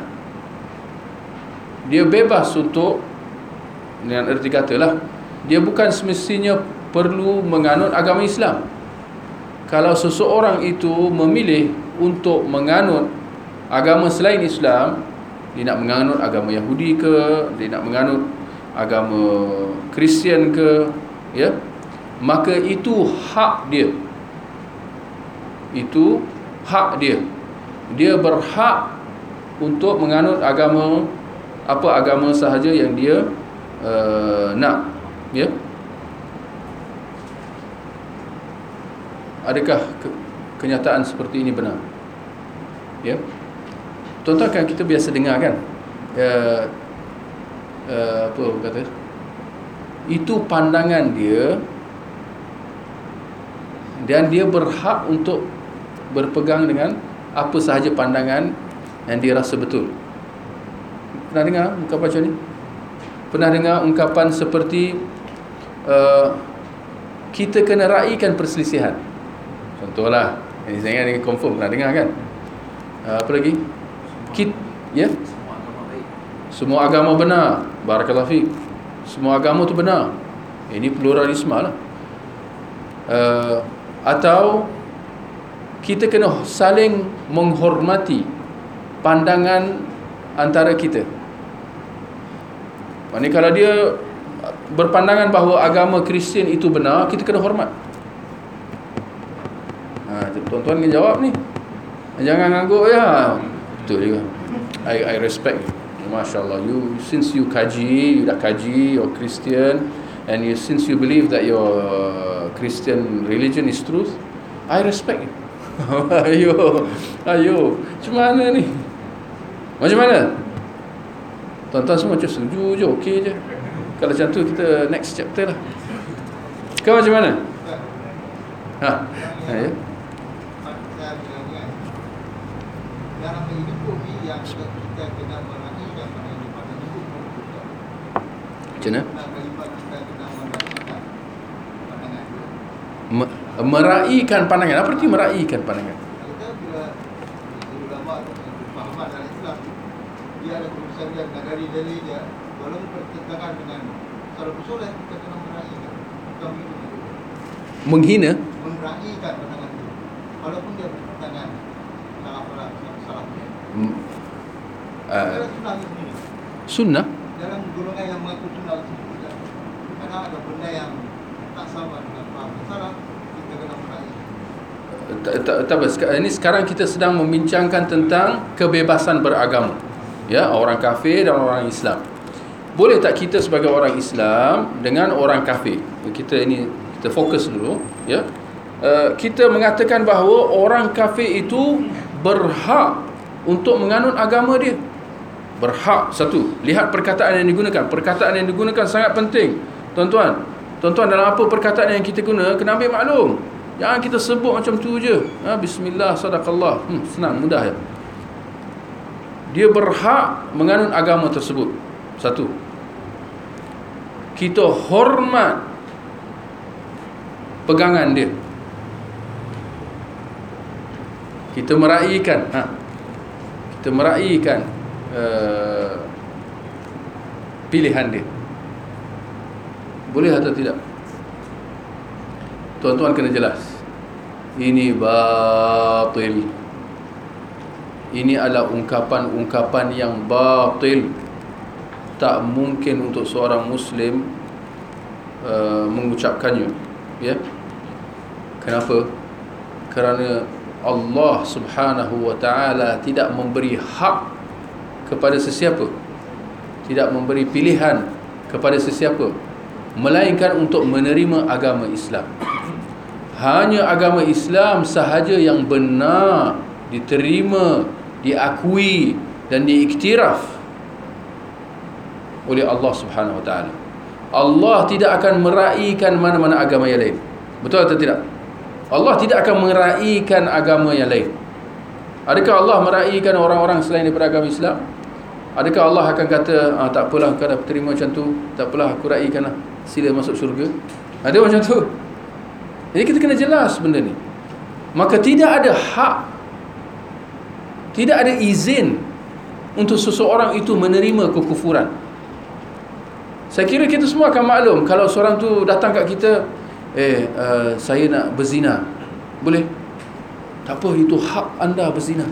Dia bebas untuk, dengan erti katalah, dia bukan semestinya perlu menganut agama Islam. Kalau seseorang itu memilih untuk menganut agama selain Islam, dia nak menganut agama Yahudi ke, dia nak menganut agama Kristian ke, ya, maka itu hak dia. Itu hak dia. Dia berhak untuk menganut agama, apa agama sahaja yang dia uh, nak, ya. Adakah ke- kenyataan seperti ini benar? Ya. Tuan-tuan, kan kita biasa dengar kan, uh, uh, apa kata, itu pandangan dia dan dia berhak untuk berpegang dengan apa sahaja pandangan yang dia rasa betul. Pernah dengar ungkapan macam ni? Pernah dengar ungkapan seperti uh, kita kena raikan perselisihan? Contohlah, ini saya ingat confirm pernah dengar kan? Uh, apa lagi? Kit, ya? Semua agama benar. Barakallahu fiik. Semua agama tu benar. Ini pluralisme lah. Uh, atau kita kena saling menghormati pandangan antara kita. Maksudnya kalau dia berpandangan bahawa agama Kristian itu benar, kita kena hormat. tuan-tuan kena jawab ni. Jangan ngangguk ya. Betul juga. I I respect you. Masya-Allah. You since you kaji, you dah kaji, you're Christian, and you since you believe that your Christian religion is truth, I respect you. ayo, ayo. Macam mana ni? Macam mana? Tuan-tuan semua macam setuju je, okey je. Kalau macam tu kita next chapter lah. Kau macam mana? Ha. Ha ya. Dalam hidup ni yang kita kena meraihkan pada hidup pada hidup kita. Macam mana? Kita kena meraihkan pandangan. Me- meraihkan pandangan. Apa arti meraihkan pandangan? Kita bila ulama pemahaman dalam Islam, dia ada tulisan dia dari dalil dia, walaupun bertentangan dengan salafus soleh, kita kena meraihkan. Bukan itu. Menghina? Meraihkan pandangan itu, walaupun dia bertentangan dengan salah salah. Hmm. Uh, Sunnah ini. Sunnah? Dalam golongan yang mengaku sunnah tersebut, karena ada benda yang tak sama dengan paham salah, kita kena meraih. Tak, tak, tak, ini sekarang kita sedang membincangkan tentang kebebasan beragama. Ya, orang kafir dan orang Islam. Boleh tak kita sebagai orang Islam dengan orang kafir? Kita ini kita fokus dulu, ya. Uh, kita mengatakan bahawa orang kafir itu berhak untuk menganut agama dia. Berhak. Satu, lihat perkataan yang digunakan. Perkataan yang digunakan sangat penting. Tuan-tuan, tuan-tuan dalam apa perkataan yang kita guna, kena ambil maklum. Jangan kita sebut macam tu je. Ha, bismillah, sadaqallah. Hmm, senang, mudah ya. Dia berhak menganut agama tersebut. Satu. Kita hormat pegangan dia. Kita meraihkan, ha, kita meraihkan uh, pilihan dia. Boleh atau tidak? Tuan-tuan kena jelas. Ini batil. Ini adalah ungkapan-ungkapan yang batil. Tak mungkin untuk seorang Muslim uh, mengucapkannya. Ya. Kenapa? Kerana Allah Subhanahu wa ta'ala tidak memberi hak kepada sesiapa, tidak memberi pilihan kepada sesiapa, melainkan untuk menerima agama Islam. Hanya agama Islam sahaja yang benar diterima, diakui dan diiktiraf oleh Allah Subhanahu wa ta'ala. Allah tidak akan meraihkan mana-mana agama yang lain. Betul atau tidak? Allah tidak akan meraihkan agama yang lain. Adakah Allah meraihkan orang-orang selain daripada agama Islam? Adakah Allah akan kata, ah, tak apalah kau dah terima macam tu, tak apalah aku raikanlah, sila masuk syurga? Ada macam tu? Jadi kita kena jelas benda ni. Maka tidak ada hak, tidak ada izin untuk seseorang itu menerima kekufuran. Saya kira kita semua akan maklum kalau seorang tu datang kat kita, eh uh, saya nak berzina, boleh? Tak apa, itu hak anda berzina,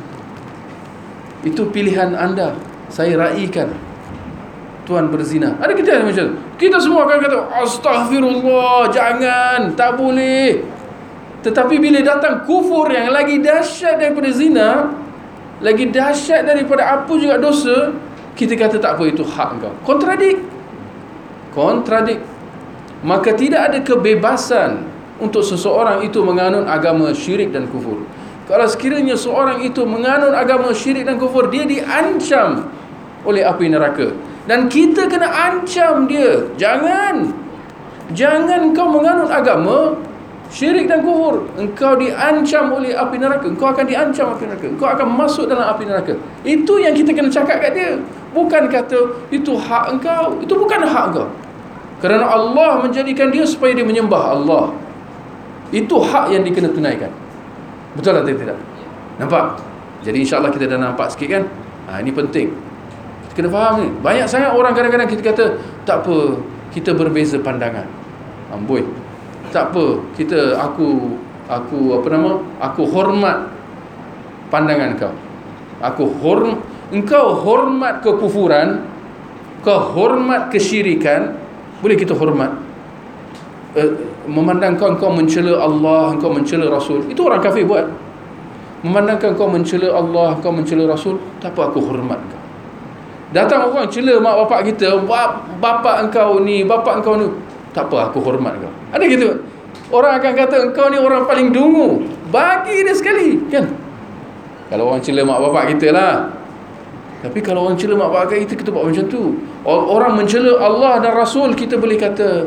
itu pilihan anda, saya raikan tuan berzina. Ada kita macam tu. Kita semua akan kata astaghfirullah, jangan, tak boleh. Tetapi bila datang kufur yang lagi dahsyat daripada zina, lagi dahsyat daripada apa juga dosa, kita kata tak apa, itu hak engkau. Kontradik. Kontradik. Maka tidak ada kebebasan untuk seseorang itu menganut agama syirik dan kufur. Kalau sekiranya seorang itu menganut agama syirik dan kufur, dia diancam oleh api neraka. Dan kita kena ancam dia, jangan, jangan kau menganut agama syirik dan kufur. Engkau diancam oleh api neraka. Engkau akan diancam api neraka. Engkau akan masuk dalam api neraka. Itu yang kita kena cakap kat dia. Bukan kata itu hak engkau. Itu bukan hak engkau. Kerana Allah menjadikan dia supaya dia menyembah Allah. Itu hak yang dia kena tunaikan. Betul atau tidak? Nampak? Jadi insya-Allah kita dah nampak sikit kan? Ha, ini penting. Kita kena faham ni. Banyak sangat orang kadang-kadang kita kata, tak apa, kita berbeza pandangan. Amboi. Tak apa, kita aku aku apa nama? Aku hormat pandangan kau. Aku horm engkau hormat kekufuran, kau hormat kesyirikan, boleh kita hormat. uh, memandang kau kau mencela Allah, kau mencela Rasul, itu orang kafir buat. Memandangkan kau mencela Allah, kau mencela Rasul, tak apa, aku hormat kau. Datang orang cela mak bapak kita, bapak engkau ni, bapak engkau ni, tak apa, aku hormat kau. Ada gitu. Orang akan kata engkau ni orang paling dungu, bagi dia sekali, kan? Kalau orang cela mak bapak kita lah. Tapi kalau orang cela mak bapak kita, kita buat macam tu. Orang mencela Allah dan Rasul, kita boleh kata,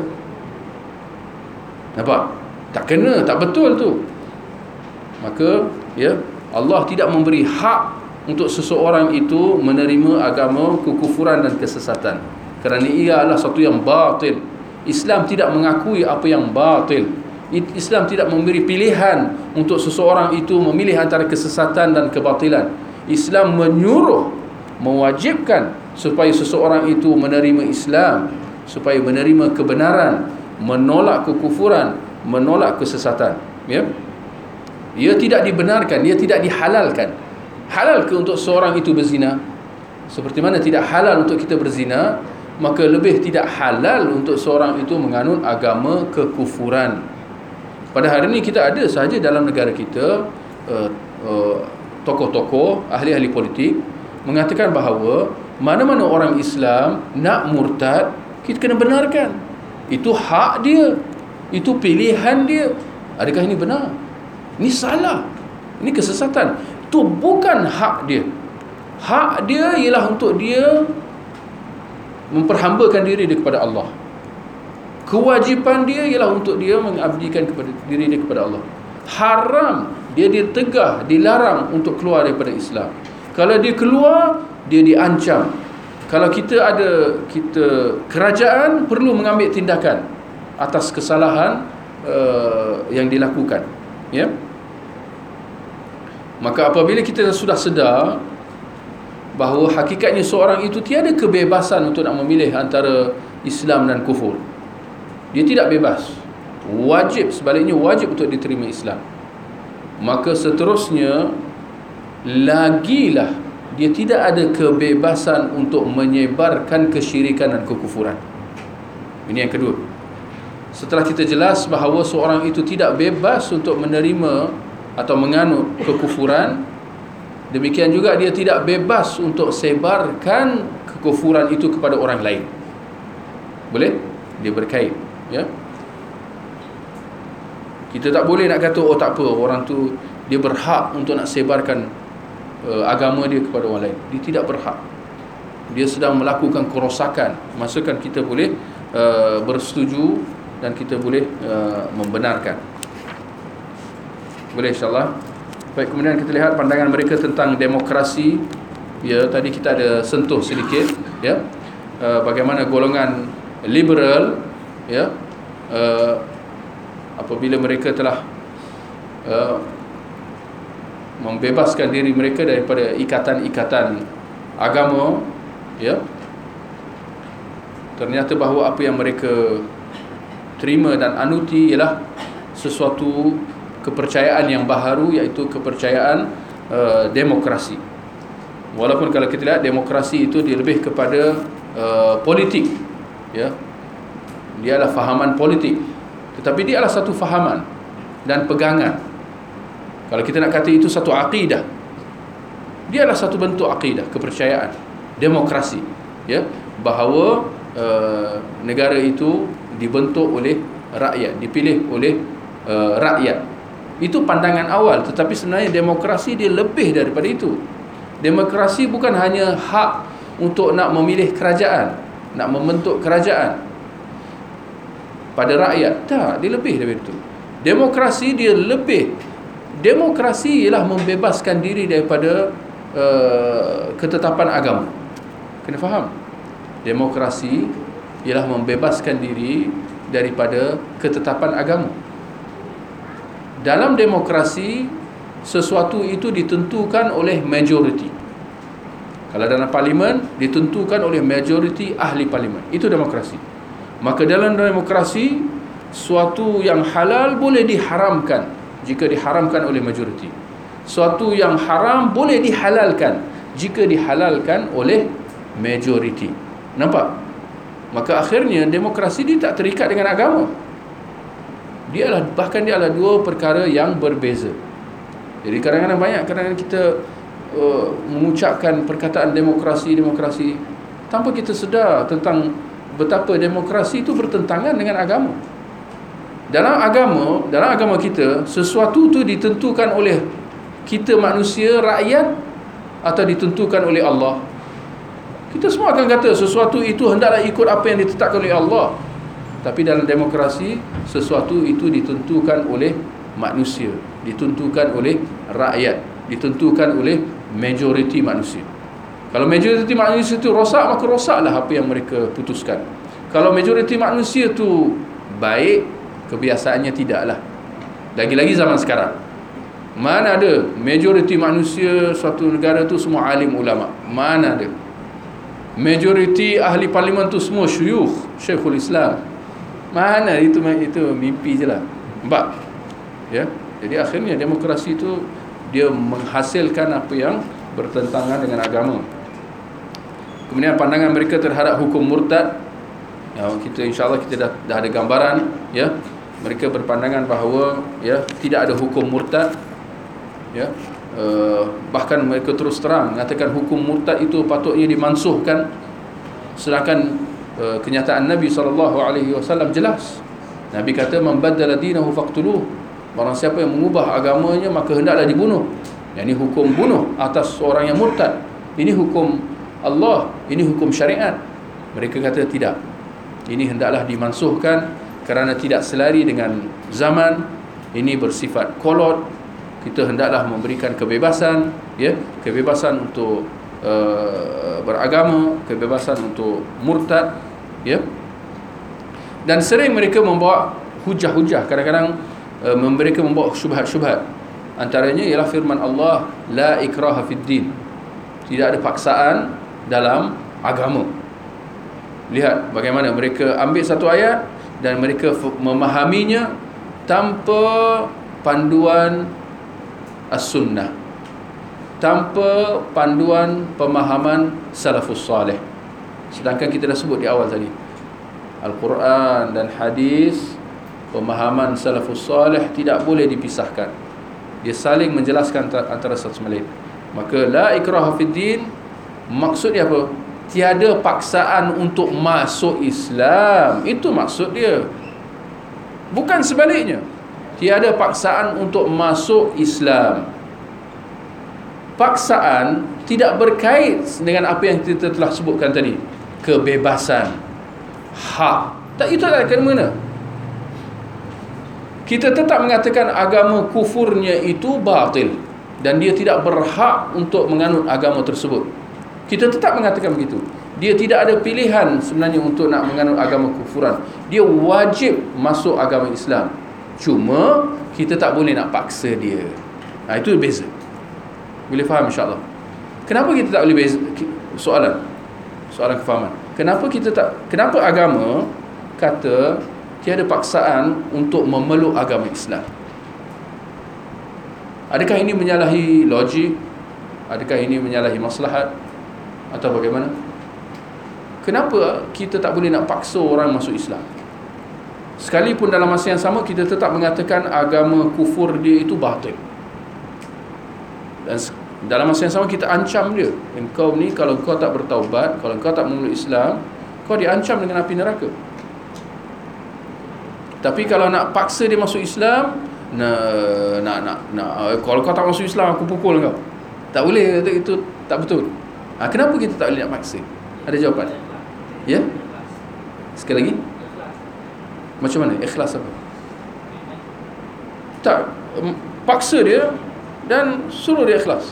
nampak? Tak kena, tak betul tu. Maka ya, Allah tidak memberi hak untuk seseorang itu menerima agama kekufuran dan kesesatan, kerana ia adalah satu yang batil. Islam tidak mengakui apa yang batil. Islam tidak memberi pilihan untuk seseorang itu memilih antara kesesatan dan kebatilan. Islam menyuruh, mewajibkan supaya seseorang itu menerima Islam, supaya menerima kebenaran, menolak kekufuran, menolak kesesatan. Ya, ia tidak dibenarkan, ia tidak dihalalkan. Halal ke untuk seorang itu berzina? Seperti mana tidak halal untuk kita berzina, maka lebih tidak halal untuk seorang itu menganut agama kekufuran. Pada hari ini kita ada sahaja dalam negara kita uh, uh, tokoh-tokoh, ahli-ahli politik mengatakan bahawa mana-mana orang Islam nak murtad, kita kena benarkan. Itu hak dia, itu pilihan dia. Adakah ini benar? Ini salah, ini kesesatan. Itu bukan hak dia. Hak dia ialah untuk dia memperhambakan diri dia kepada Allah. Kewajipan dia ialah untuk dia mengabdikan kepada diri dia kepada Allah. Haram, dia ditegah, dilarang untuk keluar daripada Islam. Kalau dia keluar, dia diancam. Kalau kita ada kita kerajaan perlu mengambil tindakan atas kesalahan uh, yang dilakukan, ya. Maka apabila kita sudah sedar bahawa hakikatnya seorang itu tiada kebebasan untuk nak memilih antara Islam dan kufur, dia tidak bebas, wajib, sebaliknya wajib untuk diterima Islam, maka seterusnya lagilah dia tidak ada kebebasan untuk menyebarkan kesyirikan dan kekufuran. Ini yang kedua. Setelah kita jelas bahawa seorang itu tidak bebas untuk menerima atau menganut kekufuran, demikian juga dia tidak bebas untuk sebarkan kekufuran itu kepada orang lain. Boleh? Dia berkait, ya. Kita tak boleh nak kata oh tak apa, orang tu dia berhak untuk nak sebarkan uh, agama dia kepada orang lain. Dia tidak berhak. Dia sedang melakukan kerosakan. Maksudkan kita boleh uh, bersetuju dan kita boleh uh, membenarkan. Boleh, insyaAllah. Baik, kemudian kita lihat pandangan mereka tentang demokrasi. Ya, tadi kita ada sentuh sedikit, ya, uh, bagaimana golongan liberal, ya, uh, apabila mereka telah uh, membebaskan diri mereka daripada ikatan-ikatan agama, ya, ternyata bahawa apa yang mereka terima dan anuti ialah sesuatu kepercayaan yang baharu, iaitu kepercayaan uh, demokrasi. Walaupun kalau kita lihat demokrasi itu dia lebih kepada uh, politik, ya, dia adalah fahaman politik, tetapi dia adalah satu fahaman dan pegangan. Kalau kita nak kata itu satu akidah, dia adalah satu bentuk akidah, kepercayaan demokrasi, ya, bahawa uh, negara itu dibentuk oleh rakyat, dipilih oleh uh, rakyat. Itu pandangan awal, tetapi sebenarnya demokrasi dia lebih daripada itu. Demokrasi bukan hanya hak untuk nak memilih kerajaan, nak membentuk kerajaan pada rakyat. Tak, dia lebih daripada itu. Demokrasi dia lebih. Demokrasi ialah membebaskan diri daripada uh, ketetapan agama. Kena faham? Demokrasi ialah membebaskan diri daripada ketetapan agama. Dalam demokrasi, sesuatu itu ditentukan oleh majoriti. Kalau dalam parlimen, ditentukan oleh majoriti ahli parlimen. Itu demokrasi. Maka dalam demokrasi, suatu yang halal boleh diharamkan jika diharamkan oleh majoriti. Suatu yang haram boleh dihalalkan jika dihalalkan oleh majoriti. Nampak? Maka akhirnya demokrasi dia tak terikat dengan agama. Dia adalah, bahkan dia adalah dua perkara yang berbeza. Jadi kadang-kadang banyak kadang-kadang kita uh, mengucapkan perkataan demokrasi demokrasi tanpa kita sedar tentang betapa demokrasi itu bertentangan dengan agama. Dalam agama, dalam agama kita, sesuatu itu ditentukan oleh kita manusia, rakyat, atau ditentukan oleh Allah. Kita semua akan kata sesuatu itu hendaklah ikut apa yang ditetapkan oleh Allah. Tapi dalam demokrasi, sesuatu itu ditentukan oleh manusia, ditentukan oleh rakyat, ditentukan oleh majoriti manusia. Kalau majoriti manusia itu rosak, maka rosaklah apa yang mereka putuskan. Kalau majoriti manusia itu baik, kebiasaannya tidaklah. Lagi-lagi zaman sekarang, mana ada majoriti manusia suatu negara tu semua alim ulama? Mana ada? Majoriti ahli parlimen tu semua syuyukh, Syekhul Islam. Mana itu? Itu mimpi je lah. Nampak? Ya. Jadi akhirnya demokrasi itu dia menghasilkan apa yang bertentangan dengan agama. Kemudian pandangan mereka terhadap hukum murtad, ya, kita insya-Allah kita dah, dah ada gambaran, ya. Mereka berpandangan bahawa ya tidak ada hukum murtad, ya. Uh, bahkan mereka terus terang mengatakan hukum murtad itu patutnya dimansuhkan, sedangkan uh, kenyataan Nabi sallallahu alaihi wasallam jelas. Nabi kata man baddala dinahu faqtuluh, barang siapa yang mengubah agamanya maka hendaklah dibunuh. Yang ini hukum bunuh atas seorang yang murtad. Ini hukum Allah, ini hukum syariat. Mereka kata tidak, ini hendaklah dimansuhkan kerana tidak selari dengan zaman. Ini bersifat kolot. Kita hendaklah memberikan kebebasan, ya, kebebasan untuk uh, beragama, kebebasan untuk murtad, ya. Dan sering mereka membawa hujah-hujah, kadang-kadang uh, mereka membawa syubhat-syubhat. Antaranya ialah firman Allah, la ikraha fid din. Tidak ada paksaan dalam agama. Lihat bagaimana mereka ambil satu ayat dan mereka memahaminya tanpa panduan as-sunnah, tanpa panduan pemahaman salafus salih. Sedangkan kita dah sebut di awal tadi, Al-Quran dan hadis, pemahaman salafus salih tidak boleh dipisahkan. Dia saling menjelaskan antara satu sama lain. Maka la ikraha fid din, maksud dia apa? Tiada paksaan untuk masuk Islam. Itu maksud dia. Bukan sebaliknya. Tiada paksaan untuk masuk Islam. Paksaan tidak berkait dengan apa yang kita telah sebutkan tadi. Kebebasan, hak. Tak, itu tak akan mana. Kita tetap mengatakan agama kufurnya itu batil dan dia tidak berhak untuk menganut agama tersebut. Kita tetap mengatakan begitu. Dia tidak ada pilihan sebenarnya untuk nak menganut agama kufuran. Dia wajib masuk agama Islam. Cuma kita tak boleh nak paksa dia. Nah, itu beza. Boleh faham insya-Allah. Kenapa kita tak boleh beza? Soalan. Soalan kefahaman. Kenapa kita tak kenapa agama kata tiada paksaan untuk memeluk agama Islam? Adakah ini menyalahi logik? Adakah ini menyalahi maslahat? Atau bagaimana? Kenapa kita tak boleh nak paksa orang masuk Islam? Sekalipun dalam masa yang sama kita tetap mengatakan agama kufur dia itu batil. Dan dalam masa yang sama kita ancam dia. Engkau ni kalau kau tak bertaubat, kalau kau tak memeluk Islam, kau diancam dengan api neraka. Tapi kalau nak paksa dia masuk Islam, nak nak nak, nak kalau kau tak masuk Islam aku pukul kau. Tak boleh, itu, itu tak betul. Ha, kenapa kita tak boleh nak paksa? Ada jawapan? Ya? Sekali lagi? Macam mana? Ikhlas apa? Tak, paksa dia dan suruh dia ikhlas.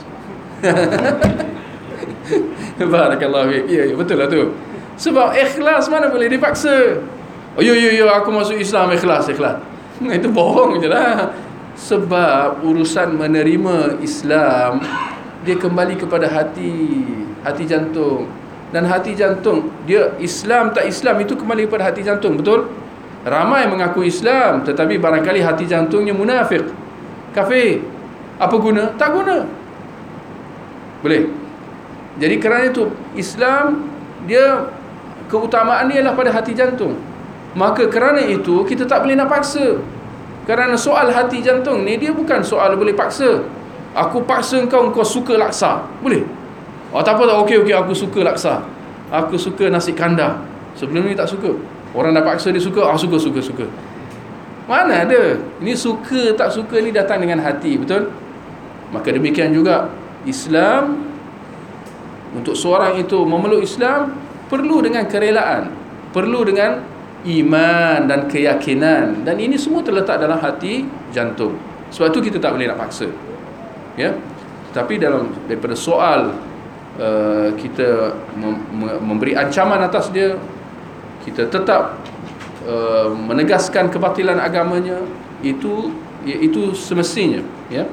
Barakallahu fiik. Ya, ya, betul lah tu. Sebab ikhlas mana boleh dipaksa. Oh yo yo yo aku masuk Islam ikhlas ikhlas. Itu bohong je lah. Sebab urusan menerima Islam dia kembali kepada hati, hati jantung. Dan hati jantung, dia Islam tak Islam itu kembali kepada hati jantung, betul? Ramai mengaku Islam tetapi barangkali hati jantungnya munafik, kafir. Apa guna? Tak guna. Boleh. Jadi kerana itu Islam dia keutamaan dia ialah pada hati jantung. Maka kerana itu kita tak boleh nak paksa. Kerana soal hati jantung ni, dia bukan soal boleh paksa. Aku paksa kau, kau suka laksa, boleh? Oh tak apa tak, okey okey aku suka laksa, aku suka nasi kandar. Sebelum ni tak suka. Orang dah paksa dia suka, ah suka suka suka. Mana ada? Ini suka tak suka ni datang dengan hati, betul? Maka demikian juga Islam, untuk seorang itu memeluk Islam perlu dengan kerelaan, perlu dengan iman dan keyakinan, dan ini semua terletak dalam hati jantung. Sebab tu kita tak boleh nak paksa, ya. Tapi dalam daripada soal uh, kita mem- memberi ancaman atas dia, kita tetap uh, menegaskan kebatilan agamanya, itu itu semestinya, ya.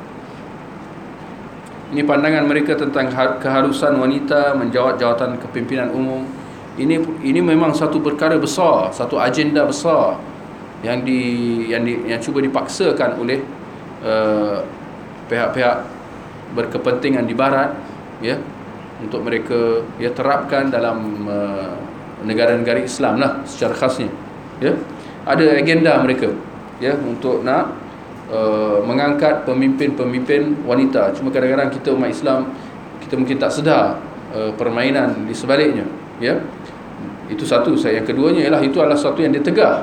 Ini pandangan mereka tentang keharusan wanita menjawat jawatan kepimpinan umum. Ini ini memang satu perkara besar, satu agenda besar yang di yang di, yang cuba dipaksakan oleh uh, pihak-pihak berkepentingan di barat, ya, untuk mereka ya terapkan dalam uh, negara-negara Islam lah secara khasnya, ya. Ada agenda mereka, ya, untuk nak uh, mengangkat pemimpin-pemimpin wanita. Cuma kadang-kadang kita umat Islam, kita mungkin tak sedar uh, permainan di sebaliknya, ya. Itu satu. Yang keduanya ialah itu adalah satu yang ditegah.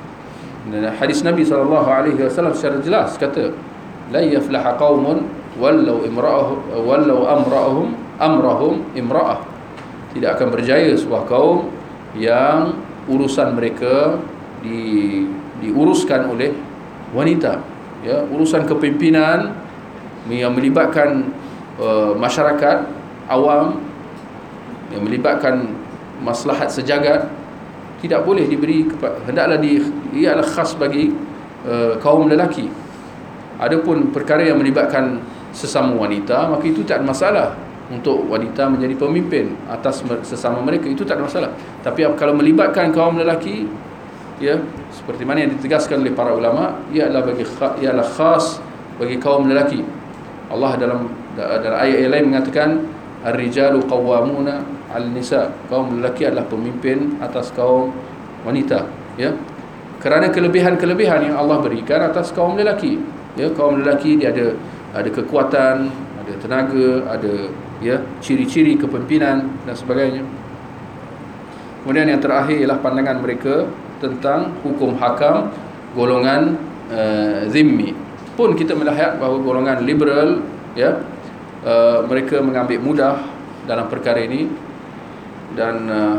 Dan hadis Nabi sallallahu alaihi wasallam secara jelas kata, la yaflaha qaumun wallau imra'ah wallau amra'ahum amrahum imra'ah. Tidak akan berjaya sebuah kaum yang urusan mereka di diuruskan oleh wanita, ya. Urusan kepimpinan yang melibatkan uh, masyarakat awam, yang melibatkan maslahat sejagat, tidak boleh diberi, hendaklah di, ia adalah khas bagi uh, kaum lelaki. Adapun perkara yang melibatkan sesama wanita, maka itu tak ada masalah untuk wanita menjadi pemimpin atas sesama mereka, itu tak ada masalah. Tapi kalau melibatkan kaum lelaki, ya, seperti mana yang ditegaskan oleh para ulama, ia adalah bagi ia adalah khas bagi kaum lelaki. Allah dalam dalam ayat yang lain mengatakan, ar-rijalu qawwamuna al-nisa, kaum lelaki adalah pemimpin atas kaum wanita, ya. Kerana kelebihan-kelebihan yang Allah berikan atas kaum lelaki, ya. Kaum lelaki dia ada ada kekuatan, ada tenaga, ada, ya, ciri-ciri kepimpinan dan sebagainya. Kemudian yang terakhir ialah pandangan mereka tentang hukum hakam golongan uh, zimmi. Pun kita melihat bahawa golongan liberal, ya, uh, mereka mengambil mudah dalam perkara ini, dan uh,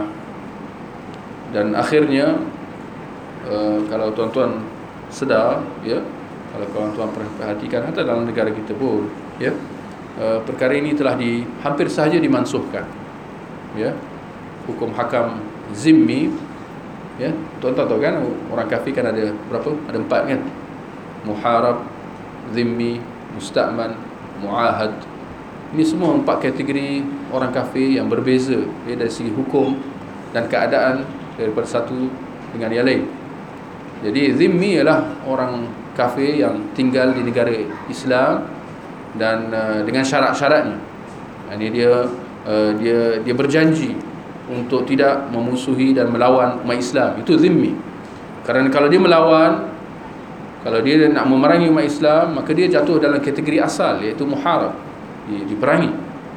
dan akhirnya uh, kalau tuan-tuan sedar, ya, kalau tuan-tuan perhatikan hatta dalam negara kita pun, ya, uh, perkara ini telah di hampir sahaja dimansuhkan, ya. Hukum hakam zimmi, ya, tuan-tuan tahu kan orang kafir kan ada berapa? Ada empat kan? Muharab, zimmi, musta'man, muahad. Ini semua empat kategori orang kafir yang berbeza, ya, dari segi hukum dan keadaan daripada satu dengan yang lain. Jadi zimmi ialah orang kafir yang tinggal di negara Islam dan uh, dengan syarat-syaratnya. Ini dia uh, dia dia berjanji untuk tidak memusuhi dan melawan umat Islam. Itu zimmi. Kerana kalau dia melawan, kalau dia nak memerangi umat Islam, maka dia jatuh dalam kategori asal, iaitu muharab, diperangi.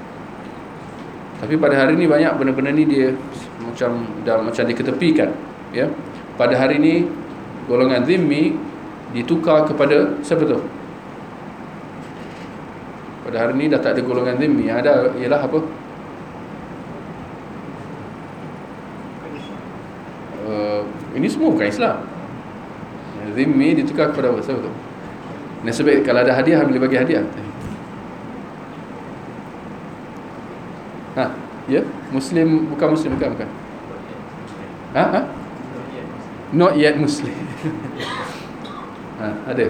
Tapi pada hari ini banyak benda-benda ni dia macam dah macam diketepikan, ya. Pada hari ini golongan zimmi ditukar kepada siapa tu? Pada hari ini dah tak ada golongan zimmi. Yang ada ialah apa? Uh, ini semua bukan Islam. Zimmi ditukar kepada apa? Siapa tu? Nasib kalau ada hadiah boleh bagi hadiah. Ha, ya, Muslim bukan Muslim bukan bukan. Ha, ha? Not yet Muslim. Ha, ada.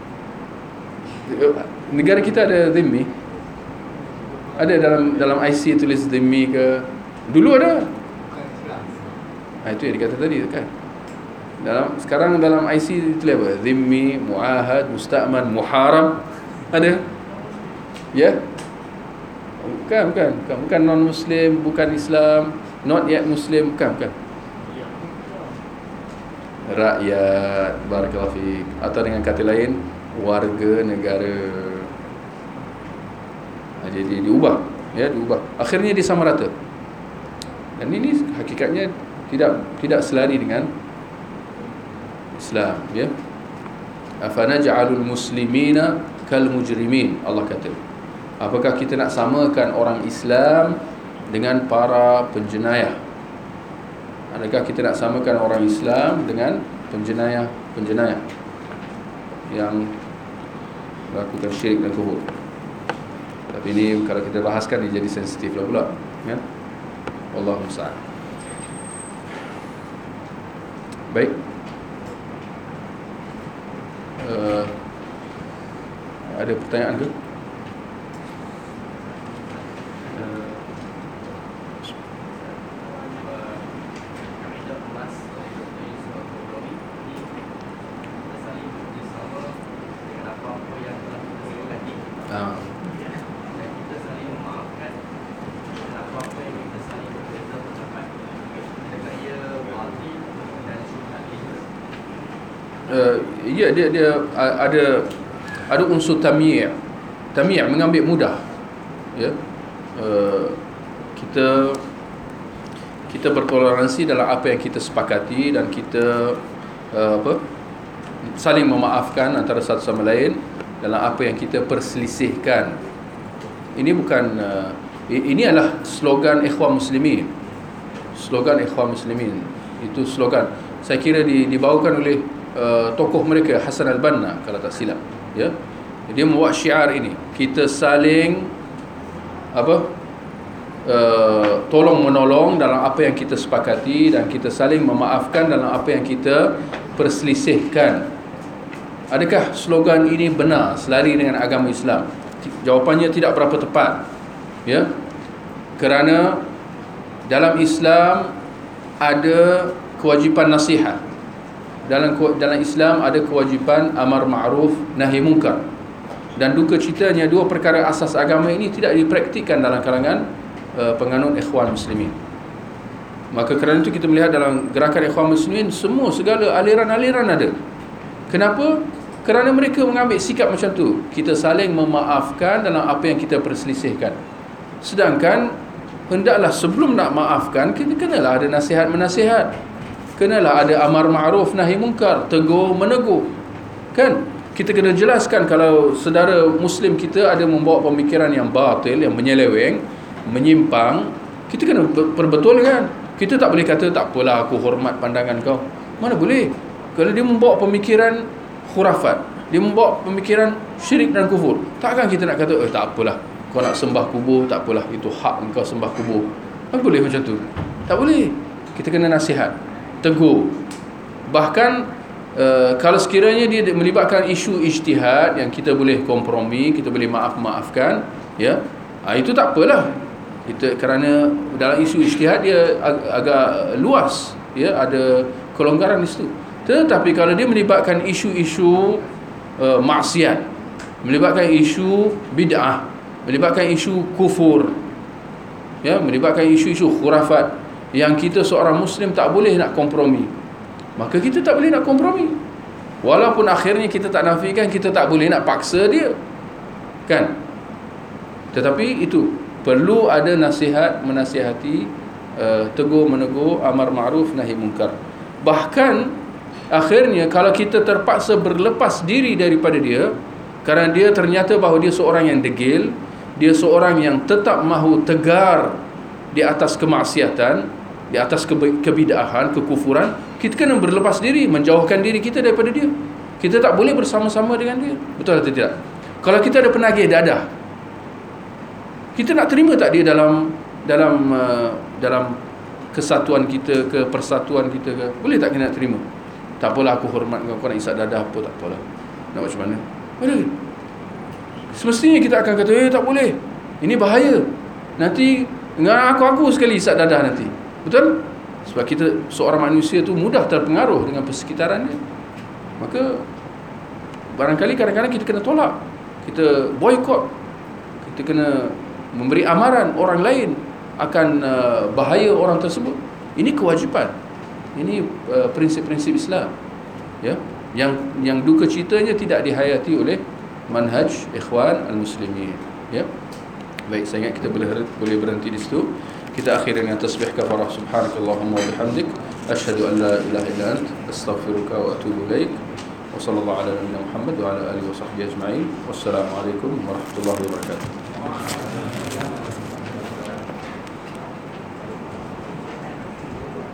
Negara kita ada zimmi. Ada dalam dalam I C tulis zimmi ke? Dulu ada. Ha, itu yang dikata tadi kan. Dalam sekarang dalam I C tulis apa? Zimmi, muahad, musta'man, muharram. Ada? Ya? Bukan, bukan, bukan, bukan non-Muslim, bukan Islam, not yet Muslim, bukan, bukan. rakyat, barakallahu fiik, atau dengan kata lain warga negara. Jadi diubah, ya, diubah. Akhirnya dia sama rata. Dan ini hakikatnya tidak tidak selari dengan Islam, ya. Afanaj'alul muslimina kal mujrimin, Allah kata. Apakah kita nak samakan orang Islam dengan para penjenayah? Adakah kita nak samakan orang Islam dengan penjenayah-penjenayah yang melakukan syirik dan kufur? Tapi ini kalau kita bahaskan dia jadi sensitif lah pula, ya. Wallahu musta'an. Baik. Uh, ada pertanyaan ke? Ya, dia dia ada ada unsur tamyi'. Tamyi' mengambil mudah. Ya. Uh, kita kita bertoleransi dalam apa yang kita sepakati dan kita uh, apa? saling memaafkan antara satu sama lain dalam apa yang kita perselisihkan. Ini bukan uh, ini adalah slogan Ikhwan Muslimin. Slogan Ikhwan Muslimin. Itu slogan. Saya kira dibawakan oleh Uh, tokoh mereka Hasan Al-Banna kalau tak silap, ya. Dia membuat syiar ini, kita saling apa uh, tolong menolong dalam apa yang kita sepakati dan kita saling memaafkan dalam apa yang kita perselisihkan. Adakah slogan ini benar selari dengan agama Islam? Jawapannya tidak berapa tepat, ya. Kerana dalam Islam ada kewajipan nasihat. Dalam dalam Islam ada kewajipan amar ma'ruf nahi munkar. Dan duka citanya dua perkara asas agama ini tidak dipraktikkan dalam kalangan uh, penganut Ikhwan Muslimin. Maka kerana itu kita melihat dalam gerakan Ikhwan Muslimin semua segala aliran-aliran ada. Kenapa? Kerana mereka mengambil sikap macam tu. Kita saling memaafkan dalam apa yang kita perselisihkan. Sedangkan hendaklah sebelum nak maafkan kita kenalah ada nasihat-menasihat. Kenalah ada amar ma'ruf nahi munkar, tegur menegur. Kan? Kita kena jelaskan kalau saudara Muslim kita ada membawa pemikiran yang batil, yang menyeleweng, menyimpang, kita kena perbetulkan. Kita tak boleh kata tak apalah aku hormat pandangan kau. Mana boleh? Kalau dia membawa pemikiran khurafat, dia membawa pemikiran syirik dan kufur, takkan kita nak kata eh tak apalah kau nak sembah kubur, tak apalah itu hak engkau sembah kubur. Tak boleh macam tu. Tak boleh. Kita kena nasihat, tegur. Bahkan uh, kalau sekiranya dia melibatkan isu ijtihad yang kita boleh kompromi, kita boleh maaf-maafkan, ya, ha, itu tak apalah. Kita kerana dalam isu ijtihad dia ag- agak luas, ya, ada kelonggaran di situ. Tetapi kalau dia melibatkan isu-isu uh, maksiat, melibatkan isu bid'ah, melibatkan isu kufur, ya, melibatkan isu-isu khurafat yang kita seorang Muslim tak boleh nak kompromi, maka kita tak boleh nak kompromi. Walaupun akhirnya kita tak nafikan, kita tak boleh nak paksa dia, kan? Tetapi itu perlu ada nasihat, menasihati, uh, tegur menegur, amar ma'ruf nahi munkar. Bahkan akhirnya kalau kita terpaksa berlepas diri daripada dia kerana dia ternyata bahawa dia seorang yang degil, dia seorang yang tetap mahu tegar di atas kemaksiatan, di atas kebid'ahan, kekufuran, kita kena berlepas diri, menjauhkan diri kita daripada dia. Kita tak boleh bersama-sama dengan dia. Betul atau tidak? Kalau kita ada penagih dadah, kita nak terima tak dia dalam dalam uh, dalam kesatuan kita ke, persatuan kita ke? Boleh tak kita nak terima? Tak apalah aku hormat kau, kau nak isap dadah apa, tak apalah. Nak macam mana? Boleh. Semestinya kita akan kata, eh tak boleh, ini bahaya, nanti dengan aku-aku sekali isap dadah nanti. Betul? Sebab kita seorang manusia tu mudah terpengaruh dengan persekitaran dia. Maka barangkali kadang-kadang kita kena tolak, kita boykot, kita kena memberi amaran orang lain akan uh, bahaya orang tersebut. Ini kewajipan. Ini uh, prinsip-prinsip Islam, ya, yang yang duka citanya tidak dihayati oleh manhaj ikhwan al-muslimin, ya. Baik, saya ingat kita boleh boleh berhenti di situ. Kita akhiri dengan tasbih kafarah. Subhanakallahumma wa bihamdik, asyhadu an la ilaha illa ant, astaghfiruka wa atubu ilaik. Wa sallallahu ala nabiyyina Muhammad wa ala alihi wa sahbihi ajma'in. Wassalamu alaikum warahmatullahi wabarakatuh.